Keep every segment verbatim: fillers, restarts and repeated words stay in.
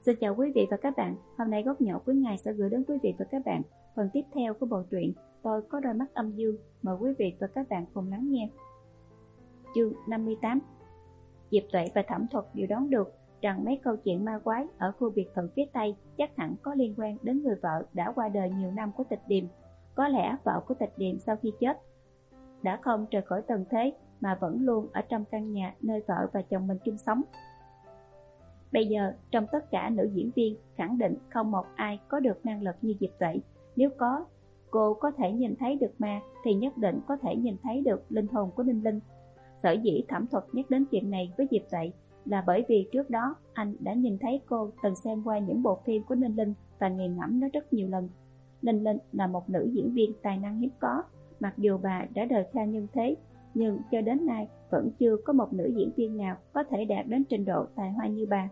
Xin chào quý vị và các bạn. Hôm nay Góc Nhỏ Cuối Ngày sẽ gửi đến quý vị và các bạn phần tiếp theo của bộ truyện Tôi Có Đôi Mắt Âm Dương. Mời quý vị và các bạn cùng lắng nghe. Chương năm mươi tám. Diệp Tuệ và Thẩm Thuật đều đoán được rằng mấy câu chuyện ma quái ở khu biệt thự phía Tây chắc hẳn có liên quan đến người vợ đã qua đời nhiều năm của Tịch Điềm. Có lẽ vợ của Tịch Điềm sau khi chết đã không rời khỏi tầng thế mà vẫn luôn ở trong căn nhà nơi vợ và chồng mình chung sống. Bây giờ, trong tất cả nữ diễn viên, khẳng định không một ai có được năng lực như Diệp Tuệ. Nếu có, cô có thể nhìn thấy được ma, thì nhất định có thể nhìn thấy được linh hồn của Ninh Linh. Sở dĩ Thẩm Thuật nhắc đến chuyện này với Diệp Tuệ là bởi vì trước đó anh đã nhìn thấy cô từng xem qua những bộ phim của Ninh Linh và nghiền ngẫm nó rất nhiều lần. Ninh Linh là một nữ diễn viên tài năng hiếm có, mặc dù bà đã đời khai nhân thế, nhưng cho đến nay vẫn chưa có một nữ diễn viên nào có thể đạt đến trình độ tài hoa như bà.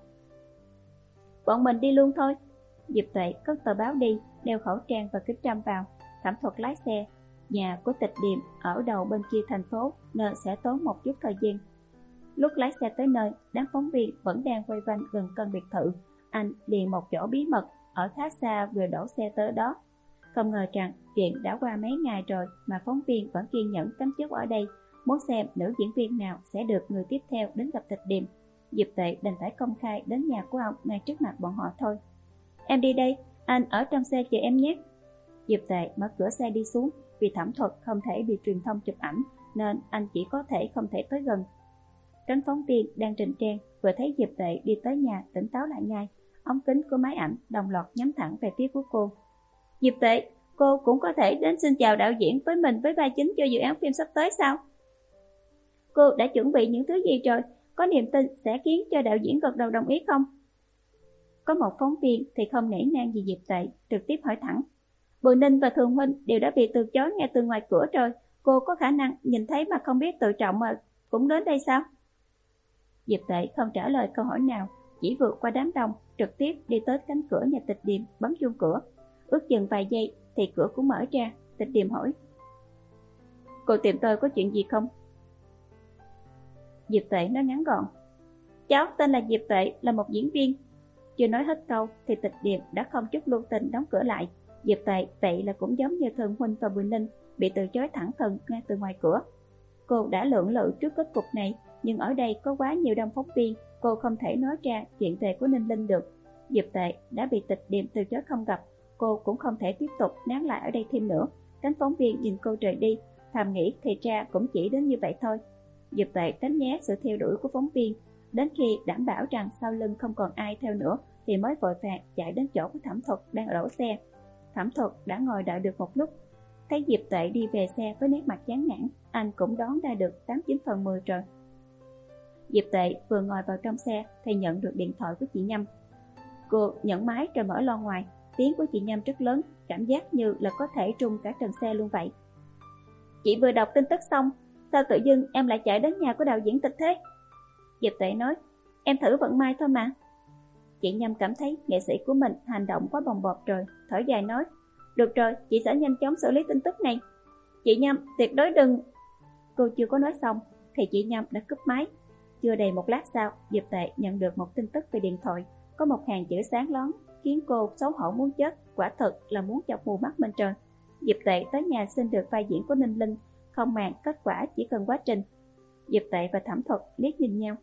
Bọn mình đi luôn thôi. Diệp Tuệ cất tờ báo đi, đeo khẩu trang và kính râm vào. Thẩm Thuật lái xe. Nhà của Tịch Điềm ở đầu bên kia thành phố nên sẽ tốn một chút thời gian. Lúc lái xe tới nơi, đám phóng viên vẫn đang quay quanh gần căn biệt thự. Anh liền một chỗ bí mật ở khá xa vừa đổ xe tới đó. Không ngờ rằng chuyện đã qua mấy ngày rồi mà phóng viên vẫn kiên nhẫn cắm chốt ở đây, muốn xem nữ diễn viên nào sẽ được người tiếp theo đến gặp Tịch Điềm. Diệp Tuệ đành phải công khai đến nhà của ông ngay trước mặt bọn họ thôi. Em đi đây, anh ở trong xe chờ em nhé. Diệp Tuệ mở cửa xe đi xuống. Vì Thẩm Thuật không thể bị truyền thông chụp ảnh nên anh chỉ có thể không thể tới gần. Cánh phóng viên đang trình trang vừa thấy Diệp Tuệ đi tới nhà tỉnh táo lại ngay. Ống kính của máy ảnh đồng loạt nhắm thẳng về phía của cô. Diệp Tuệ, cô cũng có thể đến xin chào đạo diễn với mình với vai chính cho dự án phim sắp tới sao? Cô đã chuẩn bị những thứ gì rồi? Có niềm tin sẽ khiến cho đạo diễn gật đầu đồng ý không? Có một phóng viên thì không nể nang gì Diệp Tuệ, trực tiếp hỏi thẳng. Bùi Ninh và Thường Huynh đều đã bị từ chối ngay từ ngoài cửa rồi. Cô có khả năng nhìn thấy mà không biết tự trọng mà cũng đến đây sao? Diệp Tuệ không trả lời câu hỏi nào, chỉ vượt qua đám đông, trực tiếp đi tới cánh cửa nhà Tịch Điềm, bấm chuông cửa. Ước chừng vài giây thì cửa cũng mở ra. Tịch Điềm hỏi. Cô tìm tôi có chuyện gì không? Diệp Tuệ nói ngắn gọn. Cháu tên là Diệp Tuệ, là một diễn viên. Chưa nói hết câu thì Tịch Điềm đã không chút lưu tình đóng cửa lại. Diệp Tuệ vậy là cũng giống như Thường Huynh và Bùi Ninh, bị từ chối thẳng thừng ngay từ ngoài cửa. Cô đã lưỡng lự trước kết cục này, nhưng ở đây có quá nhiều đông phóng viên, cô không thể nói ra chuyện về của Ninh Linh được. Diệp Tuệ đã bị Tịch Điềm từ chối không gặp, cô cũng không thể tiếp tục nán lại ở đây thêm nữa. Cánh phóng viên nhìn cô rời đi, thầm nghĩ thì ra cũng chỉ đến như vậy thôi. Diệp Tuệ tránh né sự theo đuổi của phóng viên, đến khi đảm bảo rằng sau lưng không còn ai theo nữa thì mới vội vàng chạy đến chỗ của Thẩm Thuật đang đổ xe. Thẩm Thuật đã ngồi đợi được một lúc, thấy Diệp Tuệ đi về xe với nét mặt chán nản, anh cũng đoán ra được tám chín phần mười rồi. Diệp Tuệ vừa ngồi vào trong xe thì nhận được điện thoại của chị Nhâm. Cô nhận máy rồi mở loa ngoài, tiếng của chị Nhâm rất lớn, cảm giác như là có thể trung cả trần xe luôn vậy. Chị vừa đọc tin tức xong, sao tự dưng em lại chạy đến nhà của đạo diễn Tịch thế? Diệp Tuệ nói, em thử vận may thôi mà. Chị Nhâm cảm thấy nghệ sĩ của mình hành động quá bồng bột rồi, thở dài nói, được rồi, chị sẽ nhanh chóng xử lý tin tức này. Chị Nhâm, tuyệt đối đừng... Cô chưa có nói xong thì chị Nhâm đã cúp máy. Chưa đầy một lát sau, Diệp Tuệ nhận được một tin tức về điện thoại. Có một hàng chữ sáng lón khiến cô xấu hổ muốn chết, quả thực là muốn chọc mù mắt mình trời. Diệp Tuệ tới nhà xin được vai diễn của Ninh Linh, không màng kết quả chỉ cần quá trình. Diệp Tuệ và Thẩm Thuật liếc nhìn nhau.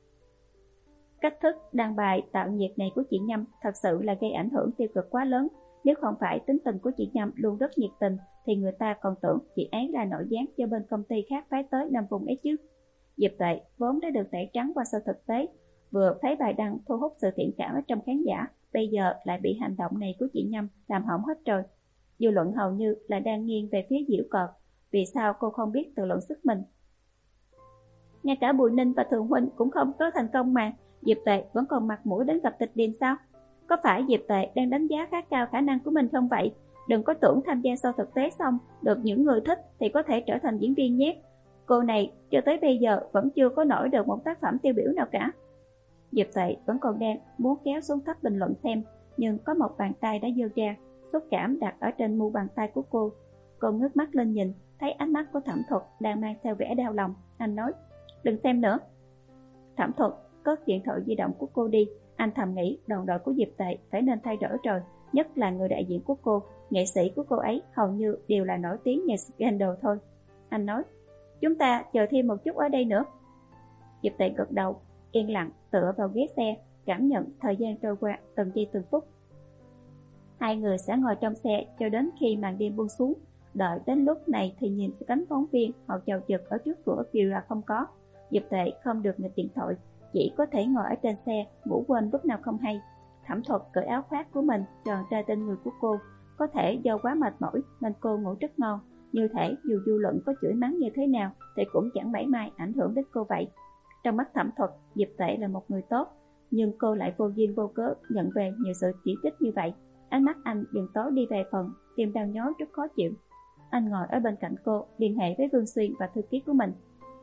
Cách thức đăng bài tạo nhiệt này của chị Nhâm thật sự là gây ảnh hưởng tiêu cực quá lớn. Nếu không phải tính tình của chị Nhâm luôn rất nhiệt tình thì người ta còn tưởng chị ấy là nội gián cho bên công ty khác phái tới nằm vùng ấy chứ. Diệp Tuệ vốn đã được tẩy trắng qua sơ thực tế, vừa thấy bài đăng thu hút sự thiện cảm ở trong khán giả, bây giờ lại bị hành động này của chị Nhâm làm hỏng hết rồi. Dư luận hầu như là đang nghiêng về phía giễu cợt, vì sao cô không biết tự luận sức mình. Ngay cả Bùi Ninh và Thường Huynh cũng không có thành công mà Diệp Tuệ vẫn còn mặt mũi đến gặp Tịch Điềm sao? Có phải Diệp Tuệ đang đánh giá khá cao khả năng của mình không vậy? Đừng có tưởng tham gia show thực tế xong được những người thích thì có thể trở thành diễn viên nhé. Cô này cho tới bây giờ vẫn chưa có nổi được một tác phẩm tiêu biểu nào cả. Diệp Tuệ vẫn còn đang muốn kéo xuống thấp bình luận xem, nhưng có một bàn tay đã giơ ra, xúc cảm đặt ở trên mu bàn tay của cô. Cô ngước mắt lên nhìn, thấy ánh mắt của Thẩm Thuật đang mang theo vẻ đau lòng. Anh nói, đừng xem nữa. Thẩm Thuật cất điện thoại di động của cô đi, Anh thầm nghĩ đoàn đội của Diệp Tệ phải nên thay đổi rồi, nhất là người đại diện của cô. Nghệ sĩ của cô ấy hầu như đều là nổi tiếng nhờ scandal thôi. Anh nói, chúng ta chờ thêm một chút ở đây nữa. Diệp Tệ gật đầu, yên lặng tựa vào ghế xe, cảm nhận thời gian trôi qua từng giây từng phút. Hai người sẽ ngồi trong xe cho đến khi màn đêm buông xuống. Đợi đến lúc này thì nhìn cánh phóng viên họ chào chực ở trước cửa kia là không có. Diệp Tệ không được nghịch điện thoại, chỉ có thể ngồi ở trên xe, ngủ quên lúc nào không hay. Thẩm Thuật cởi áo khoác của mình tròn ra trên người của cô. Có thể do quá mệt mỏi nên cô ngủ rất ngon. Như thể dù dư luận có chửi mắng như thế nào thì cũng chẳng mảy may ảnh hưởng đến cô vậy. Trong mắt Thẩm Thuật, Diệp Tệ là một người tốt, nhưng cô lại vô duyên vô cớ nhận về nhiều sự chỉ trích như vậy. Ánh mắt anh dần tối đi về phần, tim đau nhói rất khó chịu. Anh ngồi ở bên cạnh cô, liên hệ với Vương Xuyên và thư ký của mình.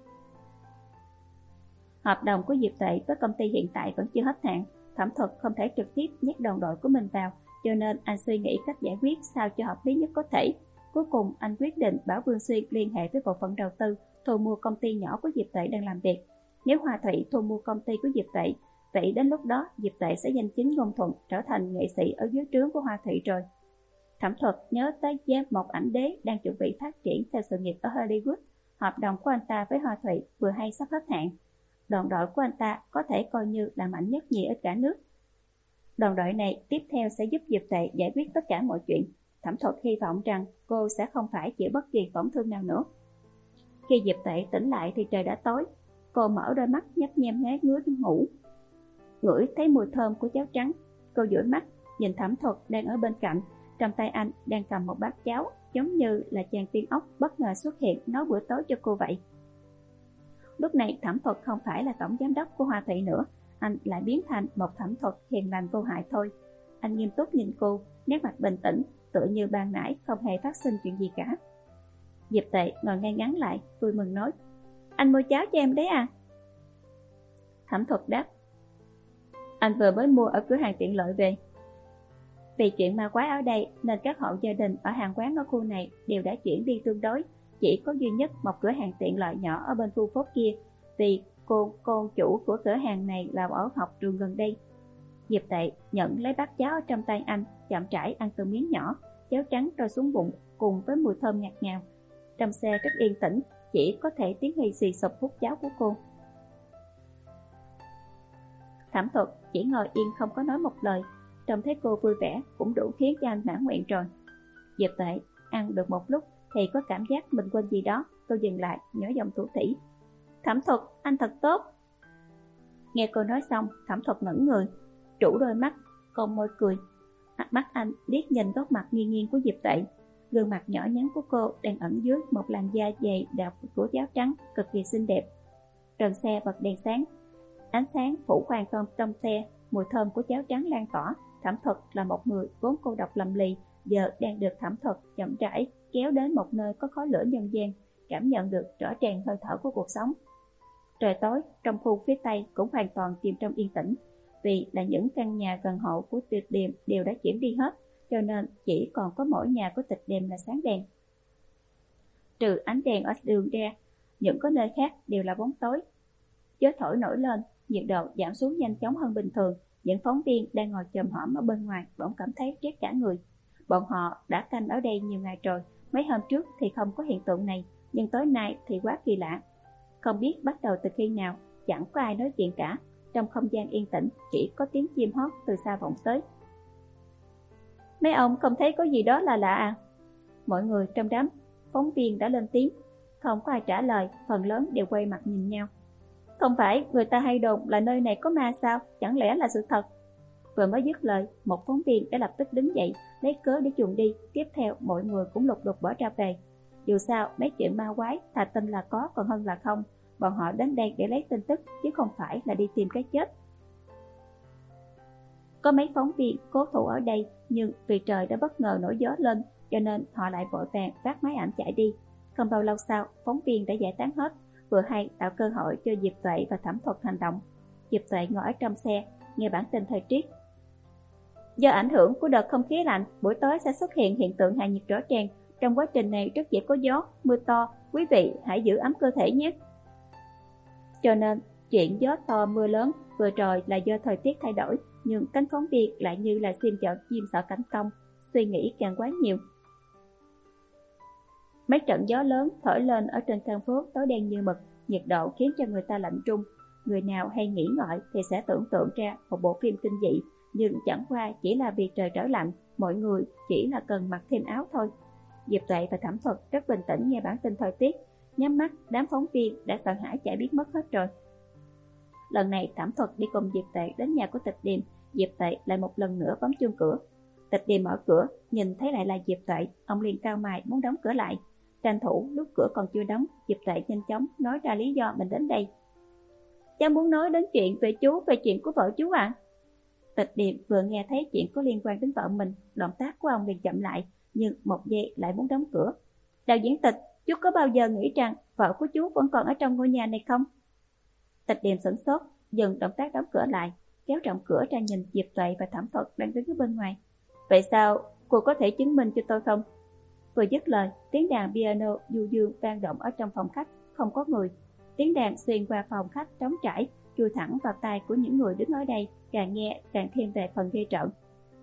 Hợp đồng của Diệp Tệ với công ty hiện tại vẫn chưa hết hạn. Thẩm Thuật không thể trực tiếp nhét đoàn đội của mình vào, cho nên anh suy nghĩ cách giải quyết sao cho hợp lý nhất có thể. Cuối cùng anh quyết định bảo Vương Xuyên liên hệ với bộ phận đầu tư thu mua công ty nhỏ của Diệp Tệ đang làm việc. Nếu Hoa Thụy thu mua công ty của Diệp Tệ, vậy đến lúc đó Diệp Tệ sẽ danh chính ngôn thuận trở thành nghệ sĩ ở dưới trướng của Hoa Thụy rồi. Thẩm Thuật nhớ tới giám một ảnh đế đang chuẩn bị phát triển theo sự nghiệp ở Hollywood. Hợp đồng của anh ta với Hoa Thụy vừa hay sắp hết hạn. Đoàn đội của anh ta có thể coi như là mạnh nhất nhì ở cả nước. Đoàn đội này tiếp theo sẽ giúp Diệp Tệ giải quyết tất cả mọi chuyện. Thẩm Thuật hy vọng rằng cô sẽ không phải chịu bất kỳ tổn thương nào nữa. Khi Diệp Tệ tỉnh lại thì trời đã tối. Cô mở đôi mắt nhấp nhem ngái ngứa ngủ. Ngửi thấy mùi thơm của cháo trắng. Cô dụi mắt nhìn Thẩm Thuật đang ở bên cạnh. Trong tay anh đang cầm một bát cháo, giống như là chàng tiên ốc bất ngờ xuất hiện nấu bữa tối cho cô vậy. Lúc này Thẩm Thuật không phải là tổng giám đốc của Hoa Thụy nữa, anh lại biến thành một Thẩm Thuật hiền lành vô hại thôi. Anh nghiêm túc nhìn cô, nét mặt bình tĩnh, tựa như ban nãy không hề phát sinh chuyện gì cả. Diệp Tệ ngồi ngay ngắn lại, vui mừng nói, anh mua cháo cho em đấy à? Thẩm Thuật đáp, anh vừa mới mua ở cửa hàng tiện lợi về. Vì chuyện ma quái ở đây nên các hộ gia đình ở hàng quán ở khu này đều đã chuyển đi tương đối. Chỉ có duy nhất một cửa hàng tiện lợi nhỏ ở bên khu phố kia, vì cô cô chủ của cửa hàng này là ở học trường gần đây. Diệp Tệ nhận lấy bát cháo ở trong tay anh, chậm rãi ăn từng miếng nhỏ, cháo trắng trôi xuống bụng cùng với mùi thơm ngạt ngào. Trong xe rất yên tĩnh, chỉ có thể tiếng hì xì sụp hút cháo của cô. Thẩm Thuật chỉ ngồi yên không có nói một lời, trông thấy cô vui vẻ cũng đủ khiến cho anh mãn nguyện rồi. Diệp Tệ ăn được một lúc thì có cảm giác mình quên gì đó, cô dừng lại, nhỏ giọng thủ thỉ. Thẩm Thuật, anh thật tốt. Nghe cô nói xong, Thẩm Thuật ngẩng người, trũ đôi mắt, cong môi cười. Mắt anh liếc nhìn góc mặt nghiêng nghiêng của Diệp Tệ. Gương mặt nhỏ nhắn của cô đang ẩn dưới một làn da dày đặc của cháo trắng, cực kỳ xinh đẹp. Trần xe bật đèn sáng, ánh sáng phủ khoang thơm trong xe, mùi thơm của cháo trắng lan tỏa. Thẩm Thuật là một người vốn cô độc lầm lì, giờ đang được Thẩm Thuật chậm rãi kéo đến một nơi có khói lửa nhân gian, cảm nhận được rõ ràng hơi thở của cuộc sống. Trời tối, trong khu phía Tây cũng hoàn toàn chìm trong yên tĩnh, vì là những căn nhà gần hộ của Tịch Điềm đều đã chuyển đi hết, cho nên chỉ còn có mỗi nhà của Tịch Điềm là sáng đèn. Trừ ánh đèn ở đường ra, những có nơi khác đều là bóng tối. Gió thổi nổi lên, nhiệt độ giảm xuống nhanh chóng hơn bình thường. Những phóng viên đang ngồi chồm hổm ở bên ngoài bỗng cảm thấy rét cả người. Bọn họ đã canh ở đây nhiều ngày rồi, mấy hôm trước thì không có hiện tượng này, nhưng tối nay thì quá kỳ lạ. Không biết bắt đầu từ khi nào, chẳng có ai nói chuyện cả. Trong không gian yên tĩnh, chỉ có tiếng chim hót từ xa vọng tới. Mấy ông không thấy có gì đó là lạ à? Mọi người trong đám phóng viên đã lên tiếng. Không có ai trả lời, phần lớn đều quay mặt nhìn nhau. Không phải người ta hay đồn là nơi này có ma sao? Chẳng lẽ là sự thật? Vừa mới dứt lời, một phóng viên đã lập tức đứng dậy, lấy cớ để chuồn đi. Tiếp theo mọi người cũng lục đục bỏ ra về. Dù sao, mấy chuyện ma quái thà tin là có còn hơn là không. Bọn họ đến đây để lấy tin tức, chứ không phải là đi tìm cái chết. Có mấy phóng viên cố thủ ở đây, nhưng vì trời đã bất ngờ nổi gió lên, cho nên họ lại vội vàng vác máy ảnh chạy đi. Không bao lâu sau, phóng viên đã giải tán hết, vừa hay tạo cơ hội cho Diệp Tuệ và Thẩm Thuật hành động. Diệp Tuệ ngồi ở trong xe, nghe bản tin thời tiết. Do ảnh hưởng của đợt không khí lạnh, buổi tối sẽ xuất hiện hiện tượng hạ nhiệt rõ ràng. Trong quá trình này rất dễ có gió, mưa to, quý vị hãy giữ ấm cơ thể nhé. Cho nên, Chuyện gió to mưa lớn vừa rồi là do thời tiết thay đổi, nhưng cánh phóng viên lại như là chim chọn chim sợ cảnh công, suy nghĩ càng quá nhiều. Mấy trận gió lớn thổi lên ở trên căn phố tối đen như mực, nhiệt độ khiến cho người ta lạnh run. Người nào hay nghĩ ngợi thì sẽ tưởng tượng ra một bộ phim kinh dị, nhưng chẳng qua chỉ là vì trời trở lạnh, mọi người chỉ là cần mặc thêm áo thôi. Diệp Tuệ và Thẩm Thuật rất bình tĩnh nghe bản tin thời tiết, nhắm mắt đám phóng viên đã sợ hãi chạy biết mất hết rồi. Lần này Thẩm Thuật đi cùng Diệp Tuệ đến nhà của Tịch Điềm, Diệp Tuệ lại một lần nữa bấm chuông cửa. Tịch Điềm mở cửa, nhìn thấy lại là Diệp Tuệ, ông liền cau mày muốn đóng cửa lại. Tranh thủ lúc cửa còn chưa đóng, Diệp Tuệ nhanh chóng nói ra lý do mình đến đây. Cháu muốn nói đến chuyện về chú, về chuyện của vợ chú ạ. À? Tịch Điềm vừa nghe thấy chuyện có liên quan đến vợ mình, động tác của ông liền chậm lại, nhưng một giây lại muốn đóng cửa. Đạo diễn Tịch, chú có bao giờ nghĩ rằng vợ của chú vẫn còn ở trong ngôi nhà này không? Tịch Điềm sửng sốt, dừng động tác đóng cửa lại, kéo rộng cửa ra nhìn Diệp Tuệ và Thẩm Thuật đang đứng ở bên ngoài. Vậy sao, cô có thể chứng minh cho tôi không? Vừa dứt lời, tiếng đàn piano du dương vang động ở trong phòng khách, không có người. Tiếng đàn xuyên qua phòng khách trống trải, chui thẳng vào tai của những người đứng ở đây, càng nghe càng thêm về phần ghê rợn.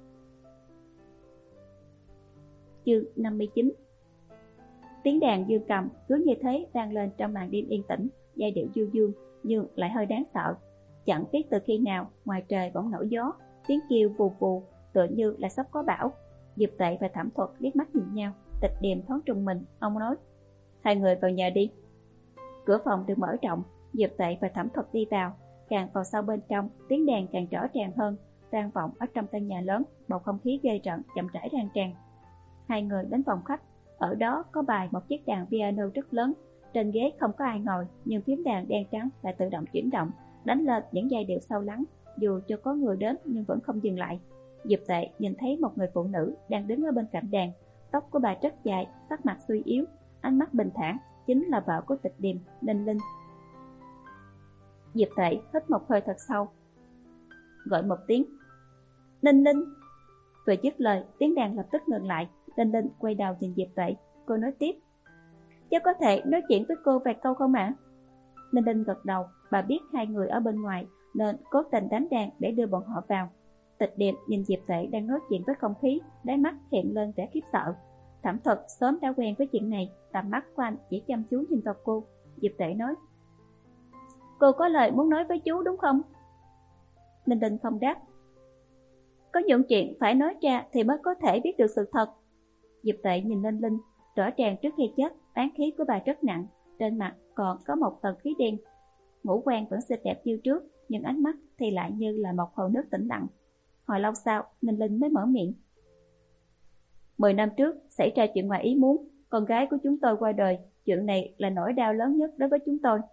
Chương năm mươi chín. Tiếng đàn dương cầm cứ như thế vang lên trong màn đêm yên tĩnh, giai điệu du dương nhưng lại hơi đáng sợ. Chẳng biết từ khi nào ngoài trời bỗng nổi gió, tiếng kêu vù vù tựa như là sắp có bão. Diệp Tuệ và Thẩm Thuật liếc mắt nhìn nhau. Tịch Điềm thoáng trùng mình, ông nói: hai người vào nhà đi. Cửa phòng được mở rộng, Diệp Tuệ và Thẩm Thuật đi vào. Càng vào sau bên trong, tiếng đàn càng rõ ràng hơn, vang vọng ở trong căn nhà lớn, bầu không khí ghê rợn chậm rãi rang tràn. Hai người đến phòng khách, ở đó có bày một chiếc đàn piano rất lớn. Trên ghế không có ai ngồi, nhưng phím đàn đen trắng lại tự động chuyển động, đánh lên những giai điệu sâu lắng, dù cho có người đến nhưng vẫn không dừng lại. Diệp Tuệ nhìn thấy một người phụ nữ đang đứng ở bên cạnh đàn, tóc của bà rất dài, sắc mặt suy yếu, ánh mắt bình thản, chính là vợ của Tịch Điềm, Ninh Linh. Diệp Tuệ hít một hơi thật sâu, gọi một tiếng: Ninh Linh. Vừa dứt lời, tiếng đàn lập tức ngừng lại. Ninh Linh quay đầu nhìn Diệp Tuệ, cô nói tiếp: cháu có thể nói chuyện với cô vài câu không ạ? Ninh Linh gật đầu, bà biết hai người ở bên ngoài nên cố tình đánh đàn để đưa bọn họ vào. Tịch Điềm nhìn Diệp Tuệ đang nói chuyện với không khí, đáy mắt hiện lên vẻ khiếp sợ. Thẩm Thuật sớm đã quen với chuyện này, tầm mắt của anh chỉ chăm chú nhìn vào cô. Diệp Tuệ nói: cô có lời muốn nói với chú đúng không? Ninh Linh không đáp. Có những chuyện phải nói ra thì mới có thể biết được sự thật. Diệp Tuệ nhìn Ninh Linh, rõ ràng trước khi chết, oán khí của bà rất nặng, trên mặt còn có một tầng khí đen. Ngũ quan vẫn xinh đẹp như trước, nhưng ánh mắt thì lại như là một hồ nước tĩnh lặng. Hồi lâu sau, Ninh Linh mới mở miệng: Mười năm trước xảy ra chuyện ngoài ý muốn, con gái của chúng tôi qua đời. Chuyện này là nỗi đau lớn nhất đối với chúng tôi.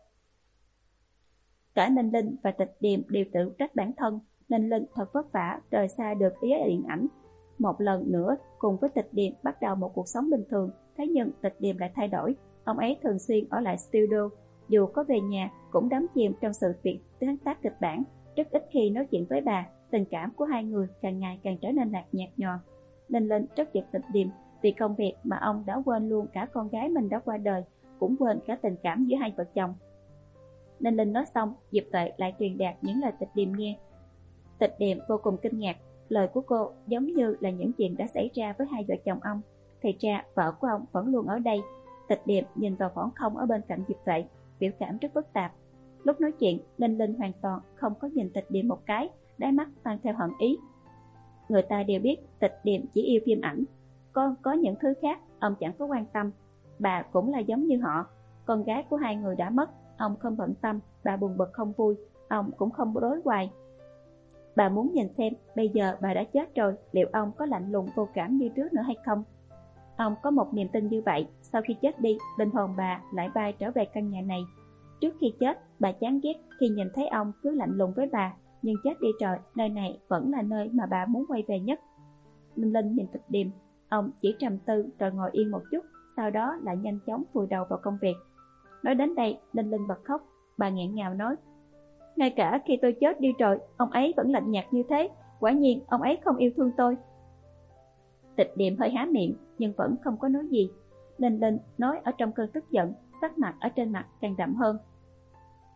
Cả Ninh Linh và Tịch Điềm đều tự trách bản thân. Ninh Linh thật vất vả rời xa được ý điện ảnh, một lần nữa cùng với Tịch Điềm bắt đầu một cuộc sống bình thường. Thế nhưng Tịch Điềm lại thay đổi. Ông ấy thường xuyên ở lại studio, dù có về nhà cũng đắm chìm trong sự việc sáng tác kịch bản, rất ít khi nói chuyện với bà. Tình cảm của hai người càng ngày càng trở nên lạc nhạt nhòa. Ninh Linh rất giận Tịch Điềm vì công việc mà ông đã quên luôn cả con gái mình đã qua đời, cũng quên cả tình cảm giữa hai vợ chồng. Ninh Linh nói xong, Diệp Tuệ lại truyền đạt những lời Tịch Điềm nghe. Tịch Điềm vô cùng kinh ngạc, lời của cô giống như là những chuyện đã xảy ra với hai vợ chồng ông. Thì ra vợ của ông vẫn luôn ở đây. Tịch Điềm nhìn vào khoảng không ở bên cạnh Diệp Tuệ, biểu cảm rất phức tạp. Lúc nói chuyện, Ninh Linh hoàn toàn không có nhìn Tịch Điềm một cái, đáy mắt mang theo hận ý. Người ta đều biết Tịch Điềm chỉ yêu phim ảnh, còn có những thứ khác ông chẳng có quan tâm. Bà cũng là giống như họ, con gái của hai người đã mất, ông không bận tâm. Bà buồn bực không vui, ông cũng không đối hoài. Bà muốn nhìn xem bây giờ bà đã chết rồi, liệu ông có lạnh lùng vô cảm như trước nữa hay không. Ông có một niềm tin như vậy, sau khi chết đi, linh hồn bà lại bay trở về căn nhà này. Trước khi chết, bà chán ghét khi nhìn thấy ông cứ lạnh lùng với bà, nhưng chết đi rồi, nơi này vẫn là nơi mà bà muốn quay về nhất. Ninh Linh nhìn Tịch Điềm, ông chỉ trầm tư rồi ngồi yên một chút, sau đó lại nhanh chóng vùi đầu vào công việc. Nói đến đây, Ninh Linh bật khóc, bà nghẹn ngào nói: ngay cả khi tôi chết đi rồi, ông ấy vẫn lạnh nhạt như thế, quả nhiên ông ấy không yêu thương tôi. Tịch Điềm hơi há miệng, nhưng vẫn không có nói gì. Ninh Linh nói ở trong cơn tức giận, sắc mặt ở trên mặt càng đậm hơn.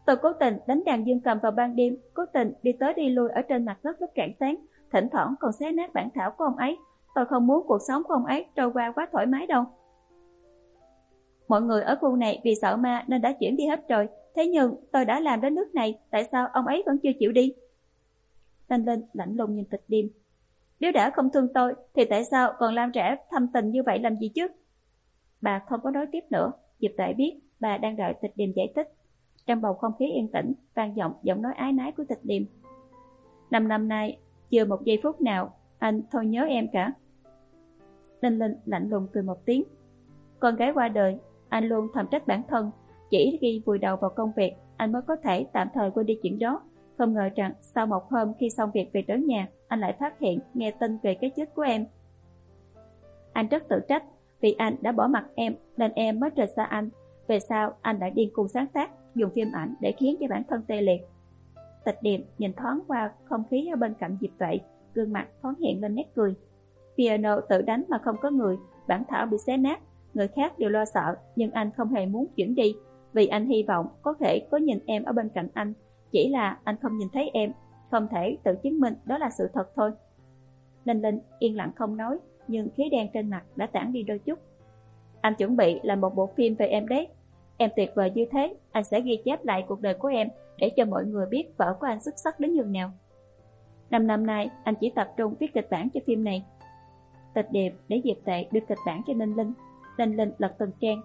Tôi cố tình đánh đàn dương cầm vào ban đêm, cố tình đi tới đi lui ở trên mặt đất lúc rạng sáng, thỉnh thoảng còn xé nát bản thảo của ông ấy. Tôi không muốn cuộc sống của ông ấy trôi qua quá thoải mái đâu. Mọi người ở khu này vì sợ ma nên đã chuyển đi hết rồi. Thế nhưng tôi đã làm đến nước này, tại sao ông ấy vẫn chưa chịu đi? Linh Linh lạnh lùng nhìn Tịch Điềm. Nếu đã không thương tôi thì tại sao còn làm trẻ thâm tình như vậy làm gì chứ? Bà không có nói tiếp nữa. Diệp Tuệ biết bà đang đợi Tịch Điềm giải thích. Trong bầu không khí yên tĩnh vang vọng giọng nói ái nái của Tịch Điềm. Năm năm nay chưa một giây phút nào anh thôi nhớ em cả. Linh Linh lạnh lùng cười một tiếng. Con gái qua đời, anh luôn thầm trách bản thân. Chỉ khi vùi đầu vào công việc anh mới có thể tạm thời quên đi chuyện đó. Không ngờ rằng sau một hôm khi xong việc về tới nhà, anh lại phát hiện nghe tin về cái chết của em. Anh rất tự trách vì anh đã bỏ mặc em nên em mới rời xa anh. Về sau anh lại điên cuồng sáng tác, dùng phim ảnh để khiến cho bản thân tê liệt. Tịch Điềm nhìn thoáng qua không khí ở bên cạnh Diệp Tuệ, gương mặt thoáng hiện lên nét cười. Piano tự đánh mà không có người, bản thảo bị xé nát, người khác đều lo sợ, nhưng anh không hề muốn chuyển đi, vì anh hy vọng có thể có nhìn em ở bên cạnh anh. Chỉ là anh không nhìn thấy em, không thể tự chứng minh đó là sự thật thôi. Linh Linh yên lặng không nói, nhưng khí đen trên mặt đã tản đi đôi chút. Anh chuẩn bị làm một bộ phim về em đấy. Em tuyệt vời như thế, anh sẽ ghi chép lại cuộc đời của em để cho mọi người biết vợ của anh xuất sắc đến nhường nào. Năm năm nay, anh chỉ tập trung viết kịch bản cho phim này. Tịch Điềm để Diệp Tuệ đưa kịch bản cho Linh Linh. Linh Linh lật từng trang.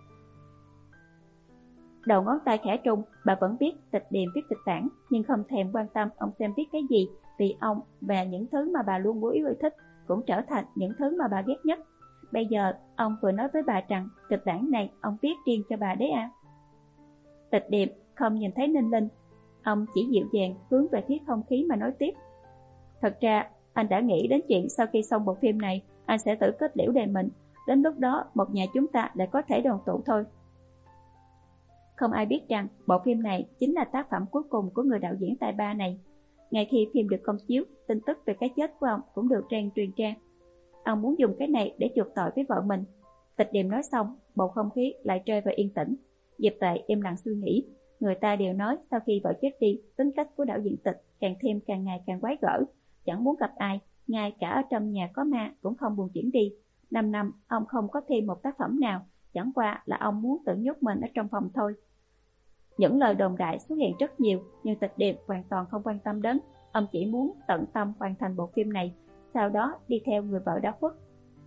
Đầu ngón tay khẽ trung, bà vẫn biết Tịch Điềm viết kịch bản, nhưng không thèm quan tâm ông xem viết cái gì, vì ông và những thứ mà bà luôn bối yêu thích cũng trở thành những thứ mà bà ghét nhất. Bây giờ, ông vừa nói với bà rằng kịch bản này ông viết riêng cho bà đấy à. Tịch Điềm không nhìn thấy Ninh Linh, ông chỉ dịu dàng hướng về phía không khí mà nói tiếp. Thật ra, anh đã nghĩ đến chuyện sau khi xong bộ phim này, anh sẽ tự kết liễu đời mình. Đến lúc đó, một nhà chúng ta lại có thể đoàn tụ thôi. Không ai biết rằng bộ phim này chính là tác phẩm cuối cùng của người đạo diễn tài ba này. Ngay khi phim được công chiếu, tin tức về cái chết của ông cũng được trang truyền ra. Ông muốn dùng cái này để chuộc tội với vợ mình. Tịch Điềm nói xong, bầu không khí lại rơi vào yên tĩnh. Diệp Tuệ im lặng suy nghĩ. Người ta đều nói sau khi vợ chết đi, tính cách của đạo diễn Tịch càng thêm càng ngày càng quái gở, chẳng muốn gặp ai, ngay cả ở trong nhà có ma cũng không buồn chuyển đi. Năm năm ông không có thêm một tác phẩm nào, chẳng qua là ông muốn tự nhốt mình ở trong phòng thôi. Những lời đồn đại xuất hiện rất nhiều, nhưng Tịch Điềm hoàn toàn không quan tâm đến. Ông chỉ muốn tận tâm hoàn thành bộ phim này, sau đó đi theo người vợ đã khuất.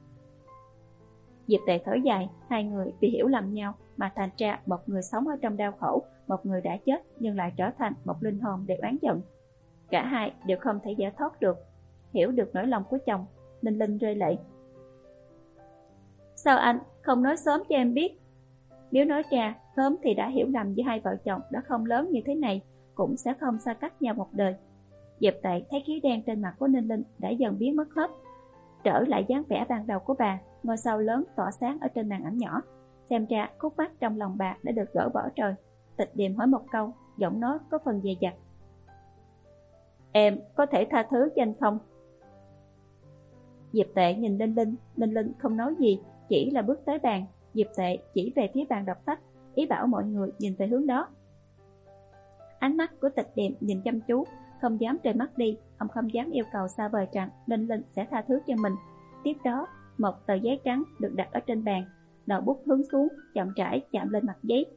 Diệp Tuệ thở dài, hai người vì hiểu lầm nhau mà thành ra một người sống ở trong đau khổ, một người đã chết nhưng lại trở thành một linh hồn để oán giận. Cả hai đều không thể giải thoát được. Hiểu được nỗi lòng của chồng, Linh Linh rơi lệ. Sao anh không nói sớm cho em biết? Nếu nói ra sớm thì đã hiểu lầm giữa hai vợ chồng đã không lớn như thế này, cũng sẽ không xa cách nhau một đời. Diệp Tuệ thấy khí đen trên mặt của Ninh Linh đã dần biến mất hết, trở lại dáng vẻ ban đầu của bà, ngôi sao lớn tỏa sáng ở trên màn ảnh nhỏ. Xem ra khúc mắc trong lòng bà đã được gỡ bỏ rồi. Tịch Điềm hỏi một câu, giọng nói có phần dè dặt. Em có thể tha thứ cho anh không? Diệp Tuệ nhìn Ninh Linh, Ninh Linh không nói gì, chỉ là bước tới bàn. Diệp Tuệ chỉ về phía bàn đọc sách, ý bảo mọi người nhìn về hướng đó. Ánh mắt của Tịch Điềm nhìn chăm chú, không dám rời mắt đi. Ông không dám yêu cầu xa vời rằng Ninh Linh sẽ tha thứ cho mình. Tiếp đó, một tờ giấy trắng được đặt ở trên bàn, đầu bút hướng xuống, chậm rãi chạm lên mặt giấy.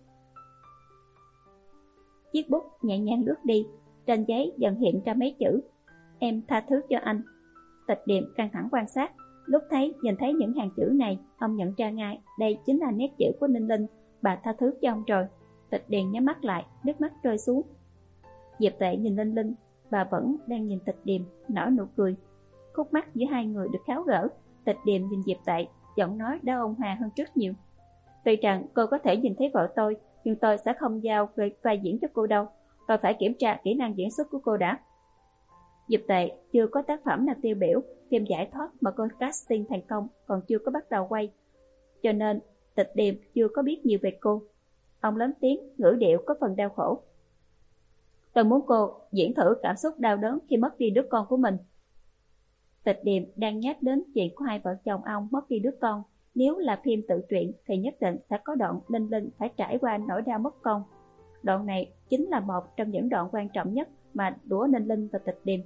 Chiếc bút nhẹ nhàng lướt đi, trên giấy dần hiện ra mấy chữ: Em tha thứ cho anh. Tịch Điềm căng thẳng quan sát, lúc thấy nhìn thấy những hàng chữ này, ông nhận ra ngay đây chính là nét chữ của Ninh Linh. Bà tha thứ cho ông rồi. Tịch Điềm nhắm mắt lại, nước mắt rơi xuống. Diệp Tuệ nhìn Ninh Linh, bà vẫn đang nhìn Tịch Điềm, nở nụ cười. Khúc mắc giữa hai người được tháo gỡ. Tịch Điềm nhìn Diệp Tuệ, giọng nói đã ôn hòa hơn rất nhiều. Tuy rằng cô có thể nhìn thấy vợ tôi, nhưng tôi sẽ không giao về vai diễn cho cô đâu. Tôi phải kiểm tra kỹ năng diễn xuất của cô đã. Diệp Tuệ chưa có tác phẩm nào tiêu biểu, phim giải thoát mà cô casting thành công còn chưa có bắt đầu quay, cho nên Tịch Điềm chưa có biết nhiều về cô. Ông lớn tiếng, ngữ điệu có phần đau khổ. Tôi muốn cô diễn thử cảm xúc đau đớn khi mất đi đứa con của mình. Tịch Điềm đang nhắc đến chuyện của hai vợ chồng ông mất đi đứa con. Nếu là phim tự truyện thì nhất định sẽ có đoạn Linh Linh phải trải qua nỗi đau mất con. Đoạn này chính là một trong những đoạn quan trọng nhất mà đũa Ninh Linh và Tịch Điềm.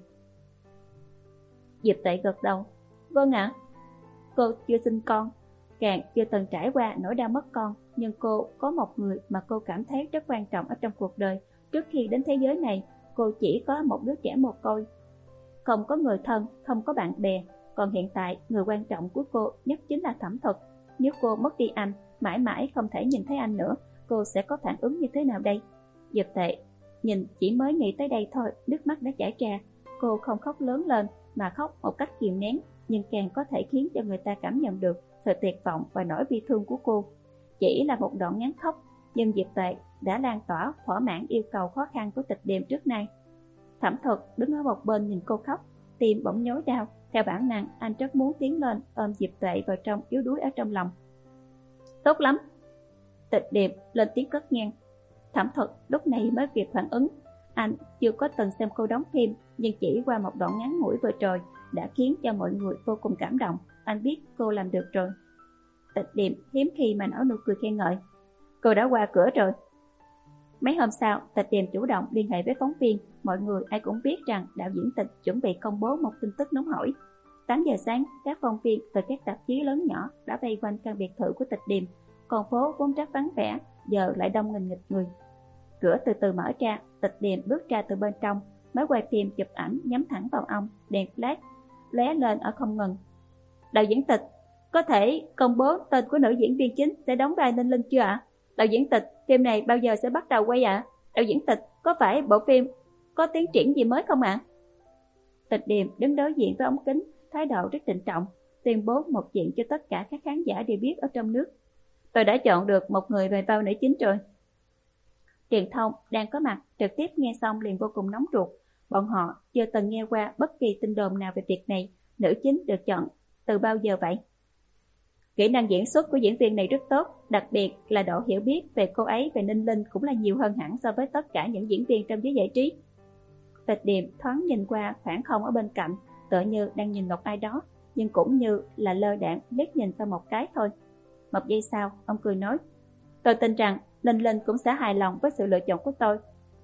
Diệp Tuệ gật đầu. Vâng ạ. Cô chưa sinh con, càng chưa từng trải qua nỗi đau mất con, nhưng cô có một người mà cô cảm thấy rất quan trọng ở trong cuộc đời. Trước khi đến thế giới này, cô chỉ có một đứa trẻ mồ côi, không có người thân, không có bạn bè. Còn hiện tại, người quan trọng của cô nhất chính là Thẩm Thuật. Nếu cô mất đi anh, mãi mãi không thể nhìn thấy anh nữa, cô sẽ có phản ứng như thế nào đây? Diệp Tuệ nhìn chỉ mới nghĩ tới đây thôi, nước mắt đã chảy ra. Cô không khóc lớn lên mà khóc một cách kìm nén, nhưng càng có thể khiến cho người ta cảm nhận được sự tuyệt vọng và nỗi bi thương của cô. Chỉ là một đoạn ngắn khóc, nhưng Diệp Tuệ đã lan tỏa thỏa mãn yêu cầu khó khăn của Tịch Điềm trước nay. Thẩm Thuật đứng ở một bên nhìn cô khóc, tim bỗng nhói đau. Theo bản năng, anh rất muốn tiến lên ôm Diệp Tuệ vào trong, yếu đuối ở trong lòng. Tốt lắm. Tịch Điềm lên tiếng cất ngang. Thẩm Thuật lúc này mới kịp phản ứng. Anh chưa có từng xem cô đóng phim, nhưng chỉ qua một đoạn ngắn ngủi vừa rồi đã khiến cho mọi người vô cùng cảm động. Anh biết cô làm được rồi. Tịch Điềm hiếm khi mà nở nụ cười khen ngợi. Cô đã qua cửa rồi. Mấy hôm sau, Tịch Điềm chủ động liên hệ với phóng viên. Mọi người ai cũng biết rằng đạo diễn Tịch chuẩn bị công bố một tin tức nóng hổi. tám giờ sáng, các phóng viên từ các tạp chí lớn nhỏ đã vây quanh căn biệt thự của Tịch Điềm. Con phố vốn rất vắng vẻ, giờ lại đông nghìn nghịch người. Cửa từ từ mở ra, Tịch Điềm bước ra từ bên trong. Máy quay phim chụp ảnh nhắm thẳng vào ông, đèn flash lóe lên ở không ngừng. Đạo diễn Tịch, có thể công bố tên của nữ diễn viên chính sẽ đóng vai Ninh Linh chưa ạ? Đạo diễn Tịch, phim này bao giờ sẽ bắt đầu quay ạ? Đạo diễn Tịch, có phải bộ phim có tiến triển gì mới không ạ? Tịch Điềm đứng đối diện với ống kính, thái độ rất trịnh trọng, tuyên bố một chuyện cho tất cả các khán giả đều biết ở trong nước. Tôi đã chọn được một người về vai nữ chính rồi. Truyền thông đang có mặt trực tiếp nghe xong liền vô cùng nóng ruột. Bọn họ chưa từng nghe qua bất kỳ tin đồn nào về việc này. Nữ chính được chọn từ bao giờ vậy? Kỹ năng diễn xuất của diễn viên này rất tốt, đặc biệt là độ hiểu biết về cô ấy, về Ninh Linh cũng là nhiều hơn hẳn so với tất cả những diễn viên trong giới giải trí. Tịch Điềm thoáng nhìn qua khoảng không ở bên cạnh, tựa như đang nhìn một ai đó, nhưng cũng như là lơ đãng liếc nhìn sang một cái thôi. Một giây sau, ông cười nói, tôi tin rằng Ninh Linh cũng sẽ hài lòng với sự lựa chọn của tôi.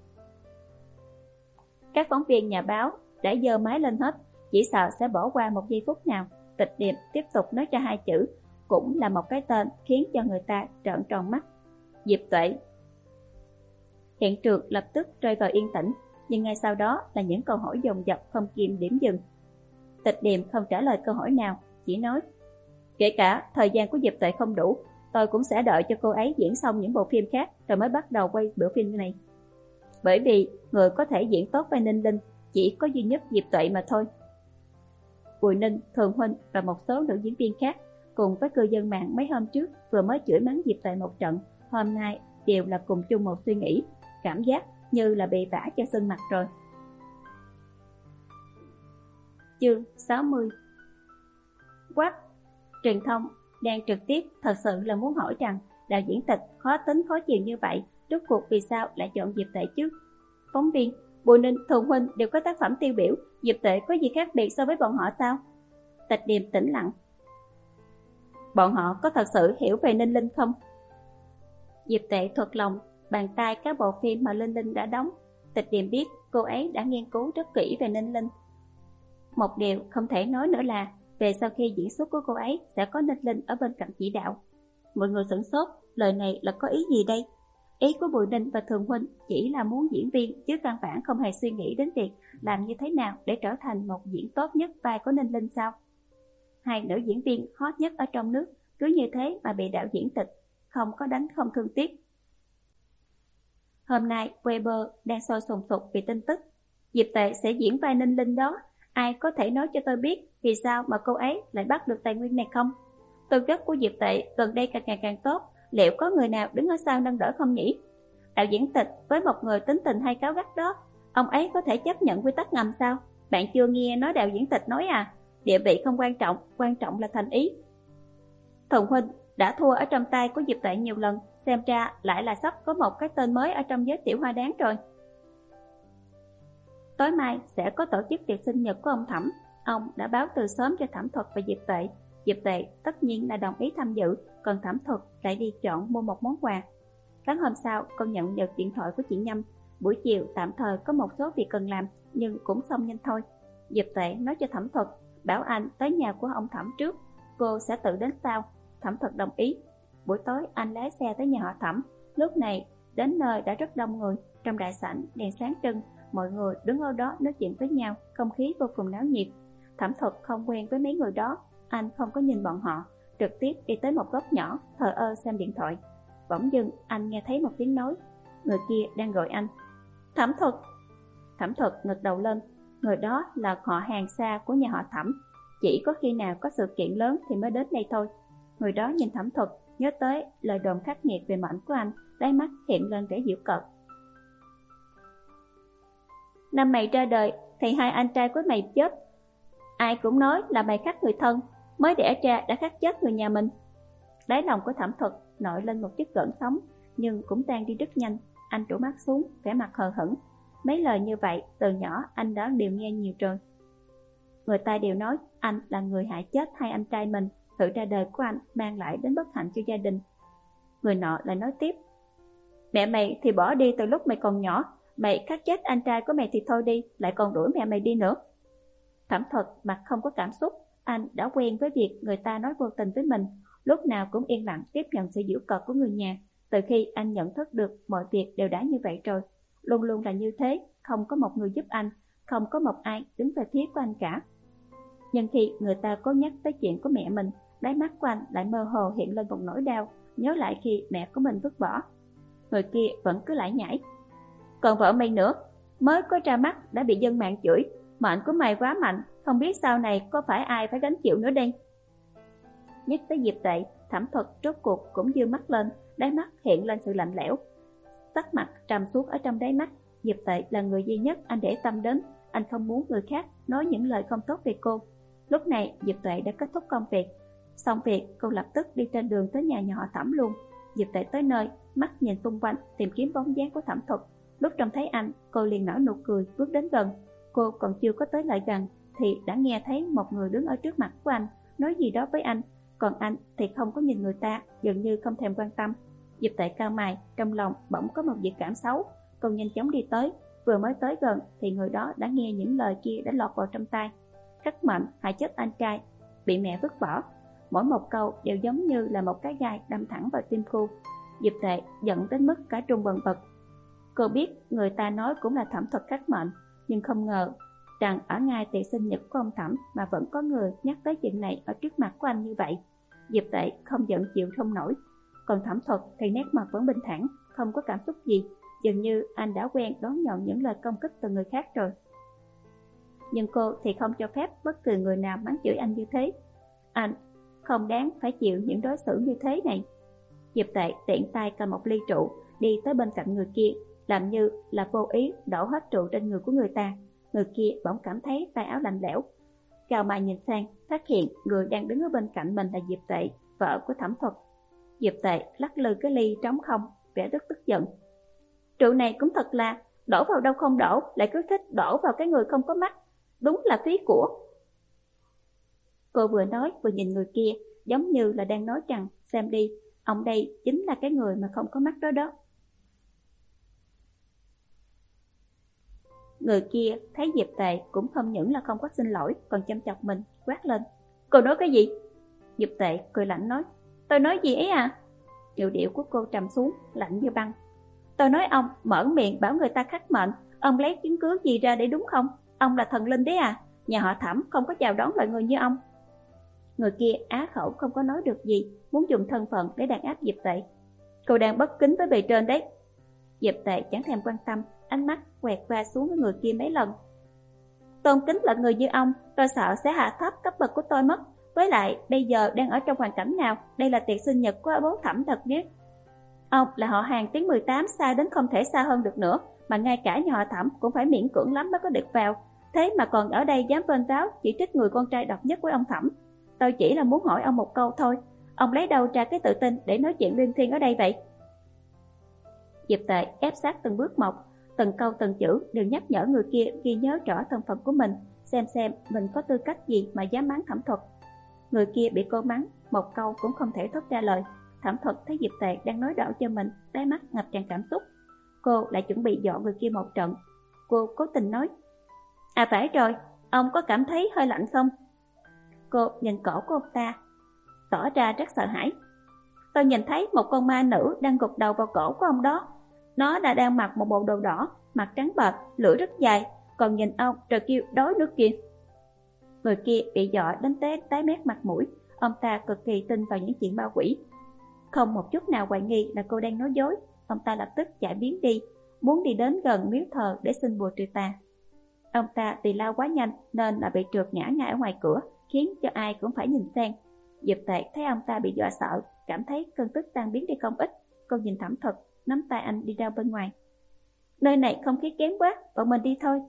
Các phóng viên nhà báo đã giơ máy lên hết, chỉ sợ sẽ bỏ qua một giây phút nào. Tịch Điềm tiếp tục nói ra hai chữ, cũng là một cái tên khiến cho người ta trợn tròn mắt. Diệp Tuệ. Hiện trường lập tức rơi vào yên tĩnh, nhưng ngay sau đó là những câu hỏi dồn dập không kìm điểm dừng. Tịch Điềm không trả lời câu hỏi nào, chỉ nói, kể cả thời gian của Diệp Tuệ không đủ, tôi cũng sẽ đợi cho cô ấy diễn xong những bộ phim khác rồi mới bắt đầu quay bộ phim này. Bởi vì người có thể diễn tốt vai Ninh Linh chỉ có duy nhất Diệp Tuệ mà thôi. Bùi Ninh, Thường Huynh và một số nữ diễn viên khác cùng với cư dân mạng mấy hôm trước vừa mới chửi mắng Diệp Tuệ một trận, hôm nay đều là cùng chung một suy nghĩ, cảm giác như là bị vả cho sưng mặt rồi. Chương sáu mươi. Quát. Truyền thông đang trực tiếp thật sự là muốn hỏi rằng đạo diễn Tịch khó tính khó chịu như vậy, rốt cuộc vì sao lại chọn Diệp Tuệ chứ? Phóng viên, Bùi Ninh, Thường Huynh đều có tác phẩm tiêu biểu, Diệp Tuệ có gì khác biệt so với bọn họ sao? Tịch Điềm tĩnh lặng. Bọn họ có thật sự hiểu về Ninh Linh không? Diệp Tuệ thuật lòng bàn tay các bộ phim mà Linh Linh đã đóng. Tịch Điềm biết cô ấy đã nghiên cứu rất kỹ về Ninh Linh. Một điều không thể nói nữa là về sau khi diễn xuất của cô ấy sẽ có Ninh Linh ở bên cạnh chỉ đạo. Mọi người sửng sốt, lời này là có ý gì đây? Ý của Bùi Ninh và Thường Huynh chỉ là muốn diễn viên, chứ căn bản không hề suy nghĩ đến việc làm như thế nào để trở thành một diễn tốt nhất vai của Ninh Linh sao? Hai nữ diễn viên hot nhất ở trong nước cứ như thế mà bị đạo diễn Tịch không có đánh không thương tiếc. Hôm nay Weibo đang sôi sùng sục vì tin tức Diệp Tuệ sẽ diễn vai Ninh Linh đó. Ai có thể nói cho tôi biết vì sao mà cô ấy lại bắt được tài nguyên này không? Tư chất của Diệp Tuệ gần đây càng ngày càng tốt, liệu có người nào đứng ở sau nâng đỡ không nhỉ? Đạo diễn Tịch với một người tính tình hay cáu gắt đó, ông ấy có thể chấp nhận quy tắc ngầm sao? Bạn chưa nghe nói đạo diễn Tịch nói à? Địa vị không quan trọng, quan trọng là thành ý. Thường Huynh đã thua ở trong tay của Diệp Tuệ nhiều lần, xem ra lại là sắp có một cái tên mới ở trong giới tiểu hoa đáng rồi. Tối mai sẽ có tổ chức tiệc sinh nhật của ông Thẩm. Ông đã báo từ sớm cho Thẩm Thuật và Diệp Tuệ. Diệp Tuệ tất nhiên là đồng ý tham dự, còn Thẩm Thuật lại đi chọn mua một món quà. Sáng hôm sau, cô nhận được điện thoại của chị Nhâm. Buổi chiều tạm thời có một số việc cần làm, nhưng cũng xong nhanh thôi. Diệp Tuệ nói cho Thẩm Thuật, bảo anh tới nhà của ông Thẩm trước, cô sẽ tự đến sau. Thẩm Thuật đồng ý. Buổi tối anh lái xe tới nhà họ Thẩm. Lúc này đến nơi đã rất đông người. Trong đại sảnh đèn sáng trưng, mọi người đứng ở đó nói chuyện với nhau, không khí vô cùng náo nhiệt. Thẩm Thuật không quen với mấy người đó, anh không có nhìn bọn họ, trực tiếp đi tới một góc nhỏ, thờ ơ xem điện thoại. Bỗng dưng anh nghe thấy một tiếng nói, người kia đang gọi anh. Thẩm Thuật. Thẩm Thuật ngẩng đầu lên, người đó là họ hàng xa của nhà họ Thẩm, chỉ có khi nào có sự kiện lớn thì mới đến đây thôi. Người đó nhìn Thẩm Thuật, nhớ tới lời đồn khắc nghiệt về mệnh của anh, đáy mắt hiện lên vẻ giễu cợt. Năm mày ra đời thì hai anh trai của mày chết, ai cũng nói là mày khắc người thân, mới đẻ ra đã khắc chết người nhà mình. Đáy lòng của Thẩm Thuật nổi lên một chút gợn sóng, nhưng cũng tan đi rất nhanh. Anh rũ mắt xuống, vẻ mặt hờ hững. Mấy lời như vậy từ nhỏ anh đã đều nghe nhiều rồi. Người ta đều nói anh là người hại chết hai anh trai mình, sự ra đời của anh mang lại đến bất hạnh cho gia đình. Người nọ lại nói tiếp, mẹ mày thì bỏ đi từ lúc mày còn nhỏ, mày khắc chết anh trai của mày thì thôi đi, lại còn đuổi mẹ mày đi nữa. Thẩm Thuật mặt không có cảm xúc, anh đã quen với việc người ta nói vô tình với mình, lúc nào cũng yên lặng tiếp nhận sự giễu cợt của người nhà. Từ khi anh nhận thức được mọi việc đều đã như vậy rồi, luôn luôn là như thế, không có một người giúp anh, không có một ai đứng về phía của anh cả. Nhưng khi người ta cố nhắc tới chuyện của mẹ mình, đáy mắt của anh lại mơ hồ hiện lên một nỗi đau, nhớ lại khi mẹ của mình vứt bỏ. Người kia vẫn cứ lải nhải, còn vợ mày nữa, mới có ra mắt đã bị dân mạng chửi, mệnh của mày quá mạnh, không biết sau này có phải ai phải gánh chịu nữa đây. Nhắc tới Diệp Tuệ, Thẩm Thuật rốt cuộc cũng dương mắt lên, đáy mắt hiện lên sự lạnh lẽo. Sắc mặt trầm xuống ở trong đáy mắt. Diệp Tuệ là người duy nhất anh để tâm đến, anh không muốn người khác nói những lời không tốt về cô. Lúc này Diệp Tuệ đã kết thúc công việc, xong việc cô lập tức đi trên đường tới nhà nhà họ Thẩm luôn. Diệp Tuệ tới nơi, mắt nhìn xung quanh tìm kiếm bóng dáng của Thẩm Thuật. Lúc trông thấy anh, cô liền nở nụ cười bước đến gần. Cô còn chưa có tới lại gần thì đã nghe thấy một người đứng ở trước mặt của anh nói gì đó với anh, còn anh thì không có nhìn người ta, dường như không thèm quan tâm. Diệp Tuệ cau mày, trong lòng bỗng có một dự cảm xấu. Cô nhanh chóng đi tới, vừa mới tới gần thì người đó đã nghe những lời kia đã lọt vào trong tai. Khắc mệnh hại chết anh trai, bị mẹ vứt bỏ, mỗi một câu đều giống như là một cái gai đâm thẳng vào tim cô. Diệp Tuệ giận đến mức cả trung bần bật. Cô biết người ta nói cũng là Thẩm Thuật khắc mệnh, nhưng không ngờ rằng ở ngay tiệc sinh nhật của ông Thẩm mà vẫn có người nhắc tới chuyện này ở trước mặt của anh như vậy. Diệp Tuệ không giận chịu không nổi, còn Thẩm Thuật thì nét mặt vẫn bình thản, không có cảm xúc gì, dường như anh đã quen đón nhận những lời công kích từ người khác rồi. Nhưng cô thì không cho phép bất cứ người nào mắng chửi anh như thế. Anh không đáng phải chịu những đối xử như thế này. Diệp Tuệ tiện tay cầm một ly rượu đi tới bên cạnh người kia, làm như là vô ý đổ hết rượu trên người của người ta. Người kia bỗng cảm thấy tay áo lạnh lẽo, cau mày nhìn sang, phát hiện người đang đứng ở bên cạnh mình là Diệp Tuệ, vợ của Thẩm Thuật. Diệp Tuệ lắc lư cái ly trống không, vẻ rất tức giận. Rượu này cũng thật là đổ vào đâu không đổ, lại cứ thích đổ vào cái người không có mắt, đúng là phí của. Cô vừa nói vừa nhìn người kia, giống như là đang nói rằng, xem đi, ông đây chính là cái người mà không có mắt đó đó. Người kia thấy Diệp Tuệ cũng không những là không có xin lỗi, còn chăm chọc mình, quát lên. Cô nói cái gì? Diệp Tuệ cười lạnh nói, tôi nói gì ấy à? Giọng điệu của cô trầm xuống, lạnh như băng. Tôi nói ông mở miệng bảo người ta khắc mệnh, ông lấy chứng cứ gì ra để đúng không? Ông là thần linh đấy à? Nhà họ Thẩm không có chào đón loại người như ông. Người kia á khẩu không có nói được gì, muốn dùng thân phận để đàn áp Diệp Tuệ. Cô đang bất kính với bề trên đấy. Diệp Tuệ chẳng thèm quan tâm, ánh mắt quẹt qua xuống với người kia mấy lần. Tôn kính là người như ông, tôi sợ sẽ hạ thấp cấp bậc của tôi mất. Với lại bây giờ đang ở trong hoàn cảnh nào? Đây là tiệc sinh nhật của bố Thẩm thật nhé. Ông là họ hàng tiếng mười tám, xa đến không thể xa hơn được nữa, mà ngay cả nhà họ Thẩm cũng phải miễn cưỡng lắm mới có được vào. Thế mà còn ở đây dám vênh váo chỉ trích người con trai độc nhất của ông Thẩm. Tôi chỉ là muốn hỏi ông một câu thôi, ông lấy đâu ra cái tự tin để nói chuyện liên thiên ở đây vậy? Diệp Tuệ ép sát từng bước một, từng câu từng chữ đều nhắc nhở người kia ghi nhớ rõ thân phận của mình, xem xem mình có tư cách gì mà dám mắng Thẩm Thuật. Người kia bị cô mắng, một câu cũng không thể thốt ra lời. Thẩm Thuật thấy Diệp Tệ đang nói đảo cho mình, đáy mắt ngập tràn cảm xúc. Cô lại chuẩn bị dọn người kia một trận. Cô cố tình nói: À phải rồi, ông có cảm thấy hơi lạnh không? Cô nhìn cổ của ông ta, tỏ ra rất sợ hãi. Tôi nhìn thấy một con ma nữ đang gục đầu vào cổ của ông đó. Nó đã đang mặc một bộ đồ đỏ, mặt trắng bệch, lưỡi rất dài, còn nhìn ông rồi kêu đói nước kia. Người kia bị dọa đến té tái mét mặt mũi. Ông ta cực kỳ tin vào những chuyện ma quỷ, không một chút nào hoài nghi là cô đang nói dối. Ông ta lập tức chạy biến đi, muốn đi đến gần miếu thờ để xin bùa trừ tà. Ông ta vì lao quá nhanh nên là bị trượt ngã ngay ở ngoài cửa, khiến cho ai cũng phải nhìn sang. Diệp Tệ thấy ông ta bị dọa sợ, cảm thấy cơn tức tan biến đi không ít. Cô nhìn Thẩm Thuật, nắm tay anh đi ra bên ngoài. Nơi này không khí kém quá, bọn mình đi thôi.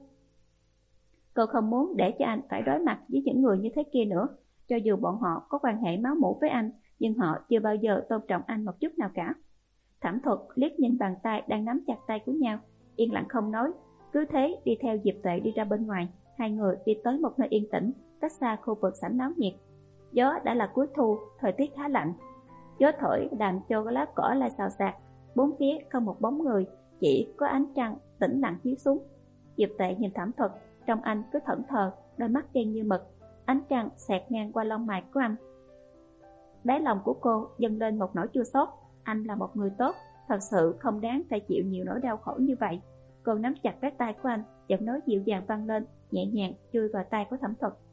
Cô không muốn để cho anh phải đối mặt với những người như thế kia nữa. Cho dù bọn họ có quan hệ máu mủ với anh, nhưng họ chưa bao giờ tôn trọng anh một chút nào cả. Thẩm Thuật liếc nhìn bàn tay đang nắm chặt tay của nhau, yên lặng không nói, cứ thế đi theo Diệp Tệ đi ra bên ngoài. Hai người đi tới một nơi yên tĩnh, cách xa khu vực sảnh náo nhiệt. Gió đã là cuối thu, thời tiết khá lạnh. Gió thổi làm cho lá cỏ lại xào xạc, bốn phía không một bóng người, chỉ có ánh trăng tĩnh lặng chiếu xuống. Diệp Tệ nhìn Thẩm Thuật, trong anh cứ thẫn thờ, đôi mắt đen như mực. Ánh trăng xẹt ngang qua lông mày của anh. Đáy lòng của cô dâng lên một nỗi chua xót. Anh là một người tốt, thật sự không đáng phải chịu nhiều nỗi đau khổ như vậy. Cô nắm chặt cái tay của anh, giọng nói dịu dàng vang lên, nhẹ nhàng chui vào tay của Thẩm Thuật.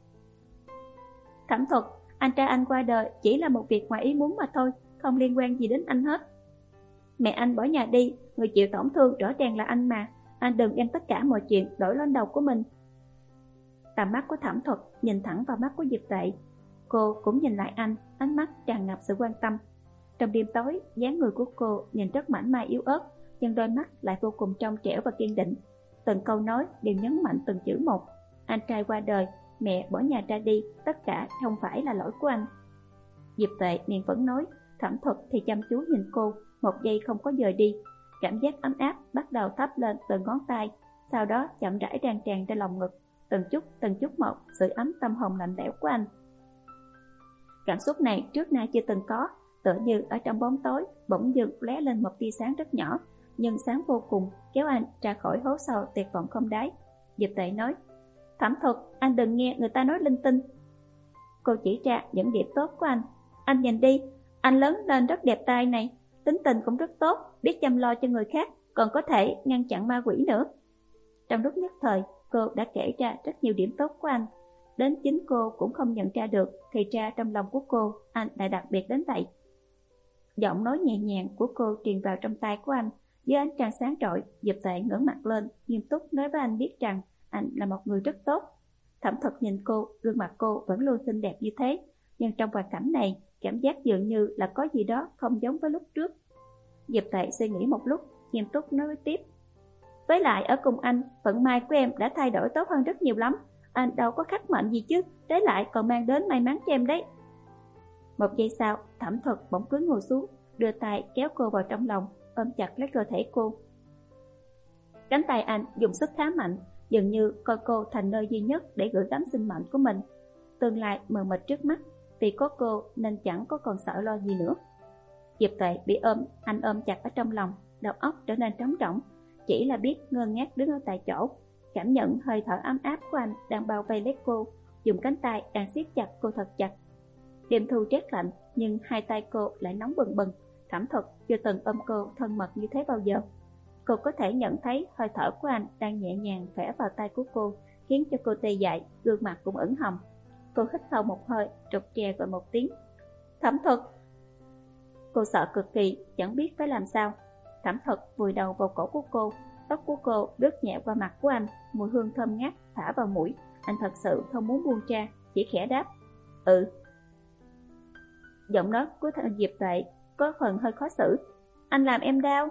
Thẩm Thuật, anh trai anh qua đời chỉ là một việc ngoài ý muốn mà thôi, không liên quan gì đến anh hết. Mẹ anh bỏ nhà đi, người chịu tổn thương rõ ràng là anh mà. Anh đừng đem tất cả mọi chuyện đổi lên đầu của mình. Tầm mắt của Thẩm Thuật nhìn thẳng vào mắt của Diệp Tệ. Cô cũng nhìn lại anh, ánh mắt tràn ngập sự quan tâm. Trong đêm tối, dáng người của cô nhìn rất mảnh mai yếu ớt, nhưng đôi mắt lại vô cùng trong trẻo và kiên định. Từng câu nói đều nhấn mạnh từng chữ một. Anh trai qua đời, mẹ bỏ nhà ra đi, tất cả không phải là lỗi của anh. Diệp Tệ miệng vẫn nói, Thẩm Thuật thì chăm chú nhìn cô, một giây không có dời đi. Cảm giác ấm áp bắt đầu thắp lên từ ngón tay, sau đó chậm rãi tràn tràn trên lòng ngực. Từng chút từng chút một sự ấm tâm hồn lạnh lẽo của anh. Cảm xúc này trước nay chưa từng có, tựa như ở trong bóng tối bỗng dưng lóe lên một tia sáng rất nhỏ, nhưng sáng vô cùng, kéo anh ra khỏi hố sâu tuyệt vọng không đáy. Diệp Tệ nói, Thẩm Thuật, anh đừng nghe người ta nói linh tinh. Cô chỉ ra những điểm tốt của anh. Anh nhìn đi, anh lớn lên rất đẹp trai này, tính tình cũng rất tốt, biết chăm lo cho người khác, còn có thể ngăn chặn ma quỷ nữa. Trong lúc nhất thời, cô đã kể ra rất nhiều điểm tốt của anh. Đến chính cô cũng không nhận ra được, thì ra trong lòng của cô, anh lại đặc biệt đến vậy. Giọng nói nhẹ nhàng của cô truyền vào trong tai của anh. Dưới ánh trăng sáng rọi, Diệp Tệ ngẩng mặt lên, nghiêm túc nói với anh biết rằng anh là một người rất tốt. Thẩm Thuật nhìn cô, gương mặt cô vẫn luôn xinh đẹp như thế, nhưng trong hoàn cảnh này, cảm giác dường như là có gì đó không giống với lúc trước. Diệp Tệ suy nghĩ một lúc, nghiêm túc nói tiếp. Với lại ở cùng anh, vận may của em đã thay đổi tốt hơn rất nhiều lắm. Anh đâu có khắc mệnh gì chứ, trái lại còn mang đến may mắn cho em đấy. Một giây sau, Thẩm Thuật bỗng cúi ngồi xuống, đưa tay kéo cô vào trong lòng, ôm chặt lấy cơ thể cô. Cánh tay anh dùng sức khá mạnh, dường như coi cô thành nơi duy nhất để gửi gắm sinh mệnh của mình. Tương lai mờ mịt trước mắt, vì có cô nên chẳng có còn sợ lo gì nữa. Diệp Tệ bị ôm, anh ôm chặt ở trong lòng, đầu óc trở nên trống rỗng, chỉ là biết ngơ ngác đứng ở tại chỗ, cảm nhận hơi thở ấm áp của anh đang bao vây lấy cô, dùng cánh tay đang siết chặt cô thật chặt. Đêm thu rét lạnh, nhưng hai tay cô lại nóng bừng bừng. Thẩm Thuật chưa từng ôm cô thân mật như thế bao giờ. Cô có thể nhận thấy hơi thở của anh đang nhẹ nhàng phả vào tay của cô, khiến cho cô tê dại, gương mặt cũng ửng hồng. Cô hít sâu một hơi, rụt rè gọi một tiếng. Thẩm Thuật! Cô sợ cực kỳ, chẳng biết phải làm sao. Thẩm Thuật vùi đầu vào cổ của cô, tóc của cô lướt nhẹ qua mặt của anh, mùi hương thơm ngát phả vào mũi. Anh thật sự không muốn buông ra, chỉ khẽ đáp. Ừ. Giọng nói của thằng Diệp Tệ có phần hơi khó xử. Anh làm em đau.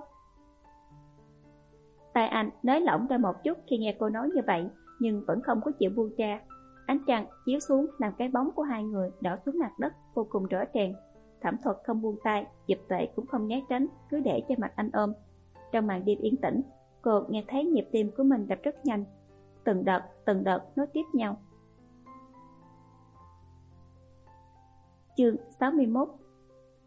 Tay anh nới lỏng ra một chút khi nghe cô nói như vậy, nhưng vẫn không có chịu buông ra. Ánh trăng chiếu xuống làm cái bóng của hai người đỏ xuống mặt đất vô cùng rõ ràng. Thẩm Thuật không buông tay, Diệp Tệ cũng không né tránh, cứ để cho mặt anh ôm. Trong màn đêm yên tĩnh, cô nghe thấy nhịp tim của mình đập rất nhanh, từng đợt từng đợt nối tiếp nhau. Chương sáu mươi mốt.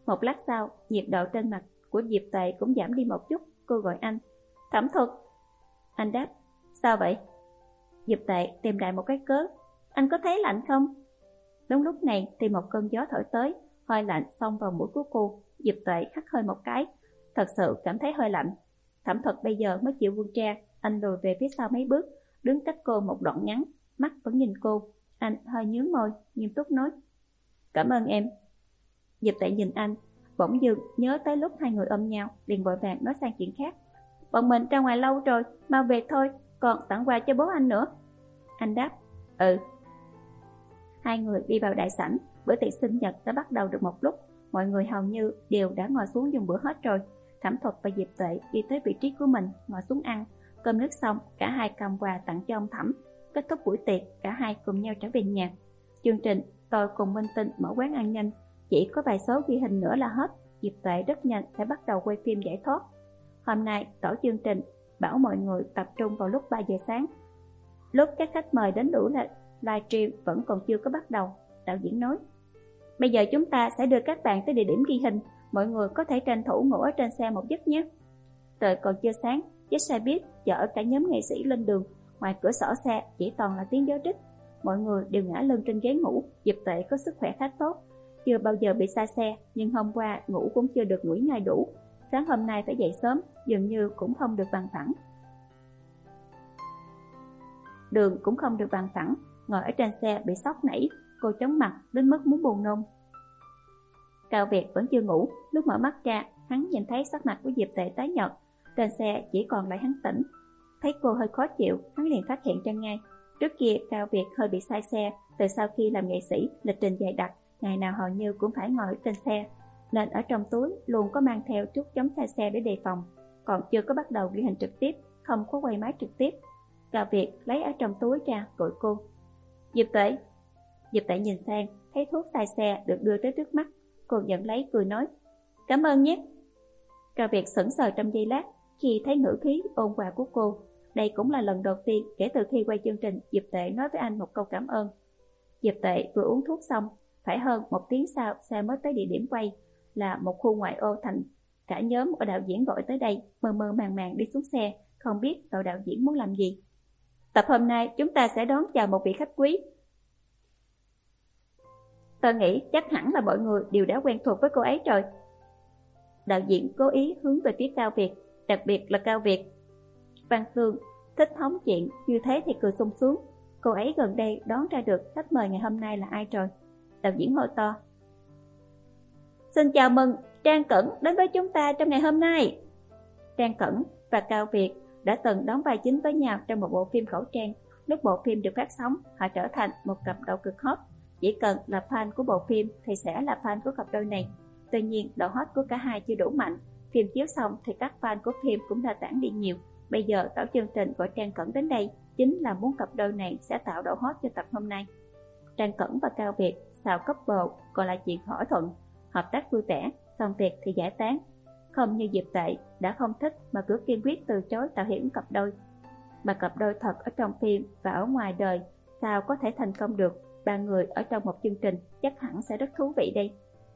Một lát sau, nhiệt độ trên mặt của Diệp Tuệ cũng giảm đi một chút. Cô gọi anh. Thẩm Thuật. Anh đáp. Sao vậy? Diệp Tuệ tìm đại một cái cớ. Anh có thấy lạnh không? Đúng lúc này thì một cơn gió thổi tới, hơi lạnh xông vào mũi của cô. Diệp Tuệ hắt hơi một cái, thật sự cảm thấy hơi lạnh. Thẩm Thuật bây giờ mới chịu buông ra. Anh lùi về phía sau mấy bước, đứng cách cô một đoạn ngắn, mắt vẫn nhìn cô. Anh hơi nhướng môi, nghiêm túc nói. Cảm ơn em. Diệp Tuệ nhìn anh, bỗng dưng nhớ tới lúc hai người ôm nhau, liền vội vàng nói sang chuyện khác. Bọn mình ra ngoài lâu rồi, mau về thôi, còn tặng quà cho bố anh nữa. Anh đáp. Ừ. Hai người đi vào đại sảnh. Bữa tiệc sinh nhật đã bắt đầu được một lúc, mọi người hầu như đều đã ngồi xuống dùng bữa hết rồi. Thẩm Thuật và Diệp Tuệ đi tới vị trí của mình, ngồi xuống ăn. Cơm nước xong, cả hai cầm quà tặng cho ông Thẩm. Kết thúc buổi tiệc, cả hai cùng nhau trở về nhà. Chương trình tôi cùng Minh Tinh mở quán ăn nhanh, chỉ có vài số ghi hình nữa là hết. Diệp Tuệ rất nhanh sẽ bắt đầu quay phim giải thoát. Hôm nay tổ chương trình bảo mọi người tập trung vào lúc ba giờ sáng. Lúc các khách mời đến đủ là livestream vẫn còn chưa có bắt đầu, đạo diễn nói. Bây giờ chúng ta sẽ đưa các bạn tới địa điểm ghi hình, mọi người có thể tranh thủ ngủ ở trên xe một giấc nhé. Trời còn chưa sáng, chiếc xe buýt chở cả nhóm nghệ sĩ lên đường. Ngoài cửa sổ xe chỉ toàn là tiếng gió rít. Mọi người đều ngã lưng trên ghế ngủ. Diệp Tuệ có sức khỏe khá tốt, chưa bao giờ bị sa xe, nhưng hôm qua ngủ cũng chưa được ngủ ngay đủ. Sáng hôm nay phải dậy sớm, dường như cũng không được bằng phẳng. Đường cũng không được bằng phẳng, ngồi ở trên xe bị sốc nảy, cô chóng mặt đến mức muốn buồn nôn. Cao Việt vẫn chưa ngủ, lúc mở mắt ra, hắn nhìn thấy sắc mặt của Diệp Tuệ tái nhợt, trên xe chỉ còn lại hắn tỉnh. Thấy cô hơi khó chịu, hắn liền phát hiện ra ngay. Trước kia Cao Việt hơi bị say xe, từ sau khi làm nghệ sĩ, lịch trình dày đặc, ngày nào hầu như cũng phải ngồi trên xe, nên ở trong túi luôn có mang theo chút chống say xe để đề phòng. Còn chưa có bắt đầu ghi hình trực tiếp, không có quay máy trực tiếp. Cao Việt lấy ở trong túi ra gọi cô. Diệp Tuệ. Diệp Tuệ nhìn sang, thấy thuốc say xe được đưa tới trước mắt, cô nhận lấy cười nói. Cảm ơn nhé. Cao Việt sững sờ trong giây lát khi thấy ngữ khí ôn hòa của cô. Đây cũng là lần đầu tiên kể từ khi quay chương trình Diệp Tuệ nói với anh một câu cảm ơn. Diệp Tuệ vừa uống thuốc xong, phải hơn một tiếng sau xe mới tới địa điểm quay, là một khu ngoại ô thành. Cả nhóm của đạo diễn gọi tới đây, mơ mơ màng màng đi xuống xe, không biết đội đạo diễn muốn làm gì. Tập hôm nay chúng ta sẽ đón chào một vị khách quý. Tôi nghĩ chắc hẳn là mọi người đều đã quen thuộc với cô ấy rồi. Đạo diễn cố ý hướng về phía Cao Việt, đặc biệt là Cao Việt. Văn Phương thích hóng chuyện, như thế thì cười sung sướng. Cô ấy gần đây đón ra được khách mời ngày hôm nay là ai rồi? Đạo diễn hô to. Xin chào mừng Trang Cẩn đến với chúng ta trong ngày hôm nay. Trang Cẩn và Cao Việt đã từng đóng vai chính với nhau trong một bộ phim khẩu trang. Lúc bộ phim được phát sóng, họ trở thành một cặp đôi cực hot. Chỉ cần là fan của bộ phim thì sẽ là fan của cặp đôi này. Tuy nhiên, độ hot của cả hai chưa đủ mạnh. Phim chiếu xong thì các fan của phim cũng đã tản đi nhiều. Bây giờ tổ chương trình gọi Trang Cẩn đến đây chính là muốn cặp đôi này sẽ tạo độ hot cho tập hôm nay. Trang Cẩn và Cao Việt xào couple còn là chuyện thỏa thuận, hợp tác vui vẻ, xong việc thì giải tán. Không như Diệp Tuệ đã không thích mà cứ kiên quyết từ chối tạo hiểm cặp đôi. Mà cặp đôi thật ở trong phim và ở ngoài đời sao có thể thành công được? Ba người ở trong một chương trình chắc hẳn sẽ rất thú vị đây.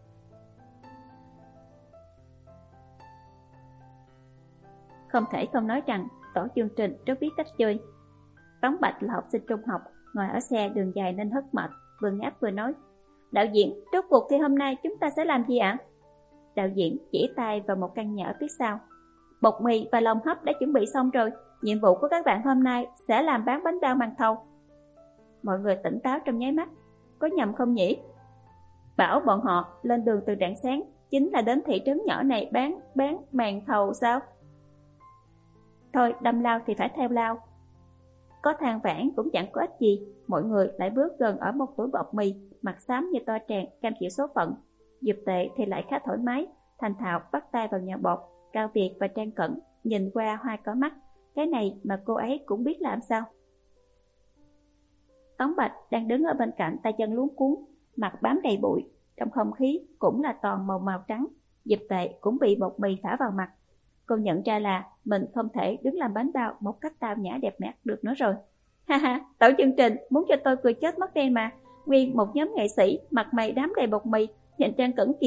Không thể không nói rằng tổ chương trình rất biết cách chơi. Tống Bạch là học sinh trung học, ngồi ở xe đường dài nên hất mệt, vừa ngáp vừa nói. Đạo diễn, rốt cuộc thì hôm nay chúng ta sẽ làm gì ạ? Đạo diễn chỉ tay vào một căn nhà ở phía sau. Bột mì và lòng hấp đã chuẩn bị xong rồi. Nhiệm vụ của các bạn hôm nay sẽ làm bán bánh bao màn thầu. Mọi người tỉnh táo trong nháy mắt. Có nhầm không nhỉ? Bảo bọn họ lên đường từ rạng sáng chính là đến thị trấn nhỏ này bán bán màn thầu sao? Thôi đâm lao thì phải theo lao. Có than vãn cũng chẳng có ích gì. Mọi người lại bước gần ở một túi bột mì, mặt xám như to tràng, cam chịu số phận. Diệp Tuệ thì lại khá thoải mái, thành thạo bắt tay vào nhà bột. Cao Việt và Trang Cẩn nhìn qua hoa có mắt. Cái này mà cô ấy cũng biết làm sao? Tống Bạch đang đứng ở bên cạnh, tay chân luống cuống, mặt bám đầy bụi, trong không khí cũng là toàn màu màu trắng. Diệp Tuệ cũng bị bột mì phả vào mặt. Cô nhận ra là mình không thể đứng làm bánh bao một cách tao nhã đẹp mắt được nữa rồi. Ha ha, tổ chương trình muốn cho tôi cười chết mất đây mà. Nguyên một nhóm nghệ sĩ mặt mày đám đầy bột mì, nhìn Trang Cẩn kìa,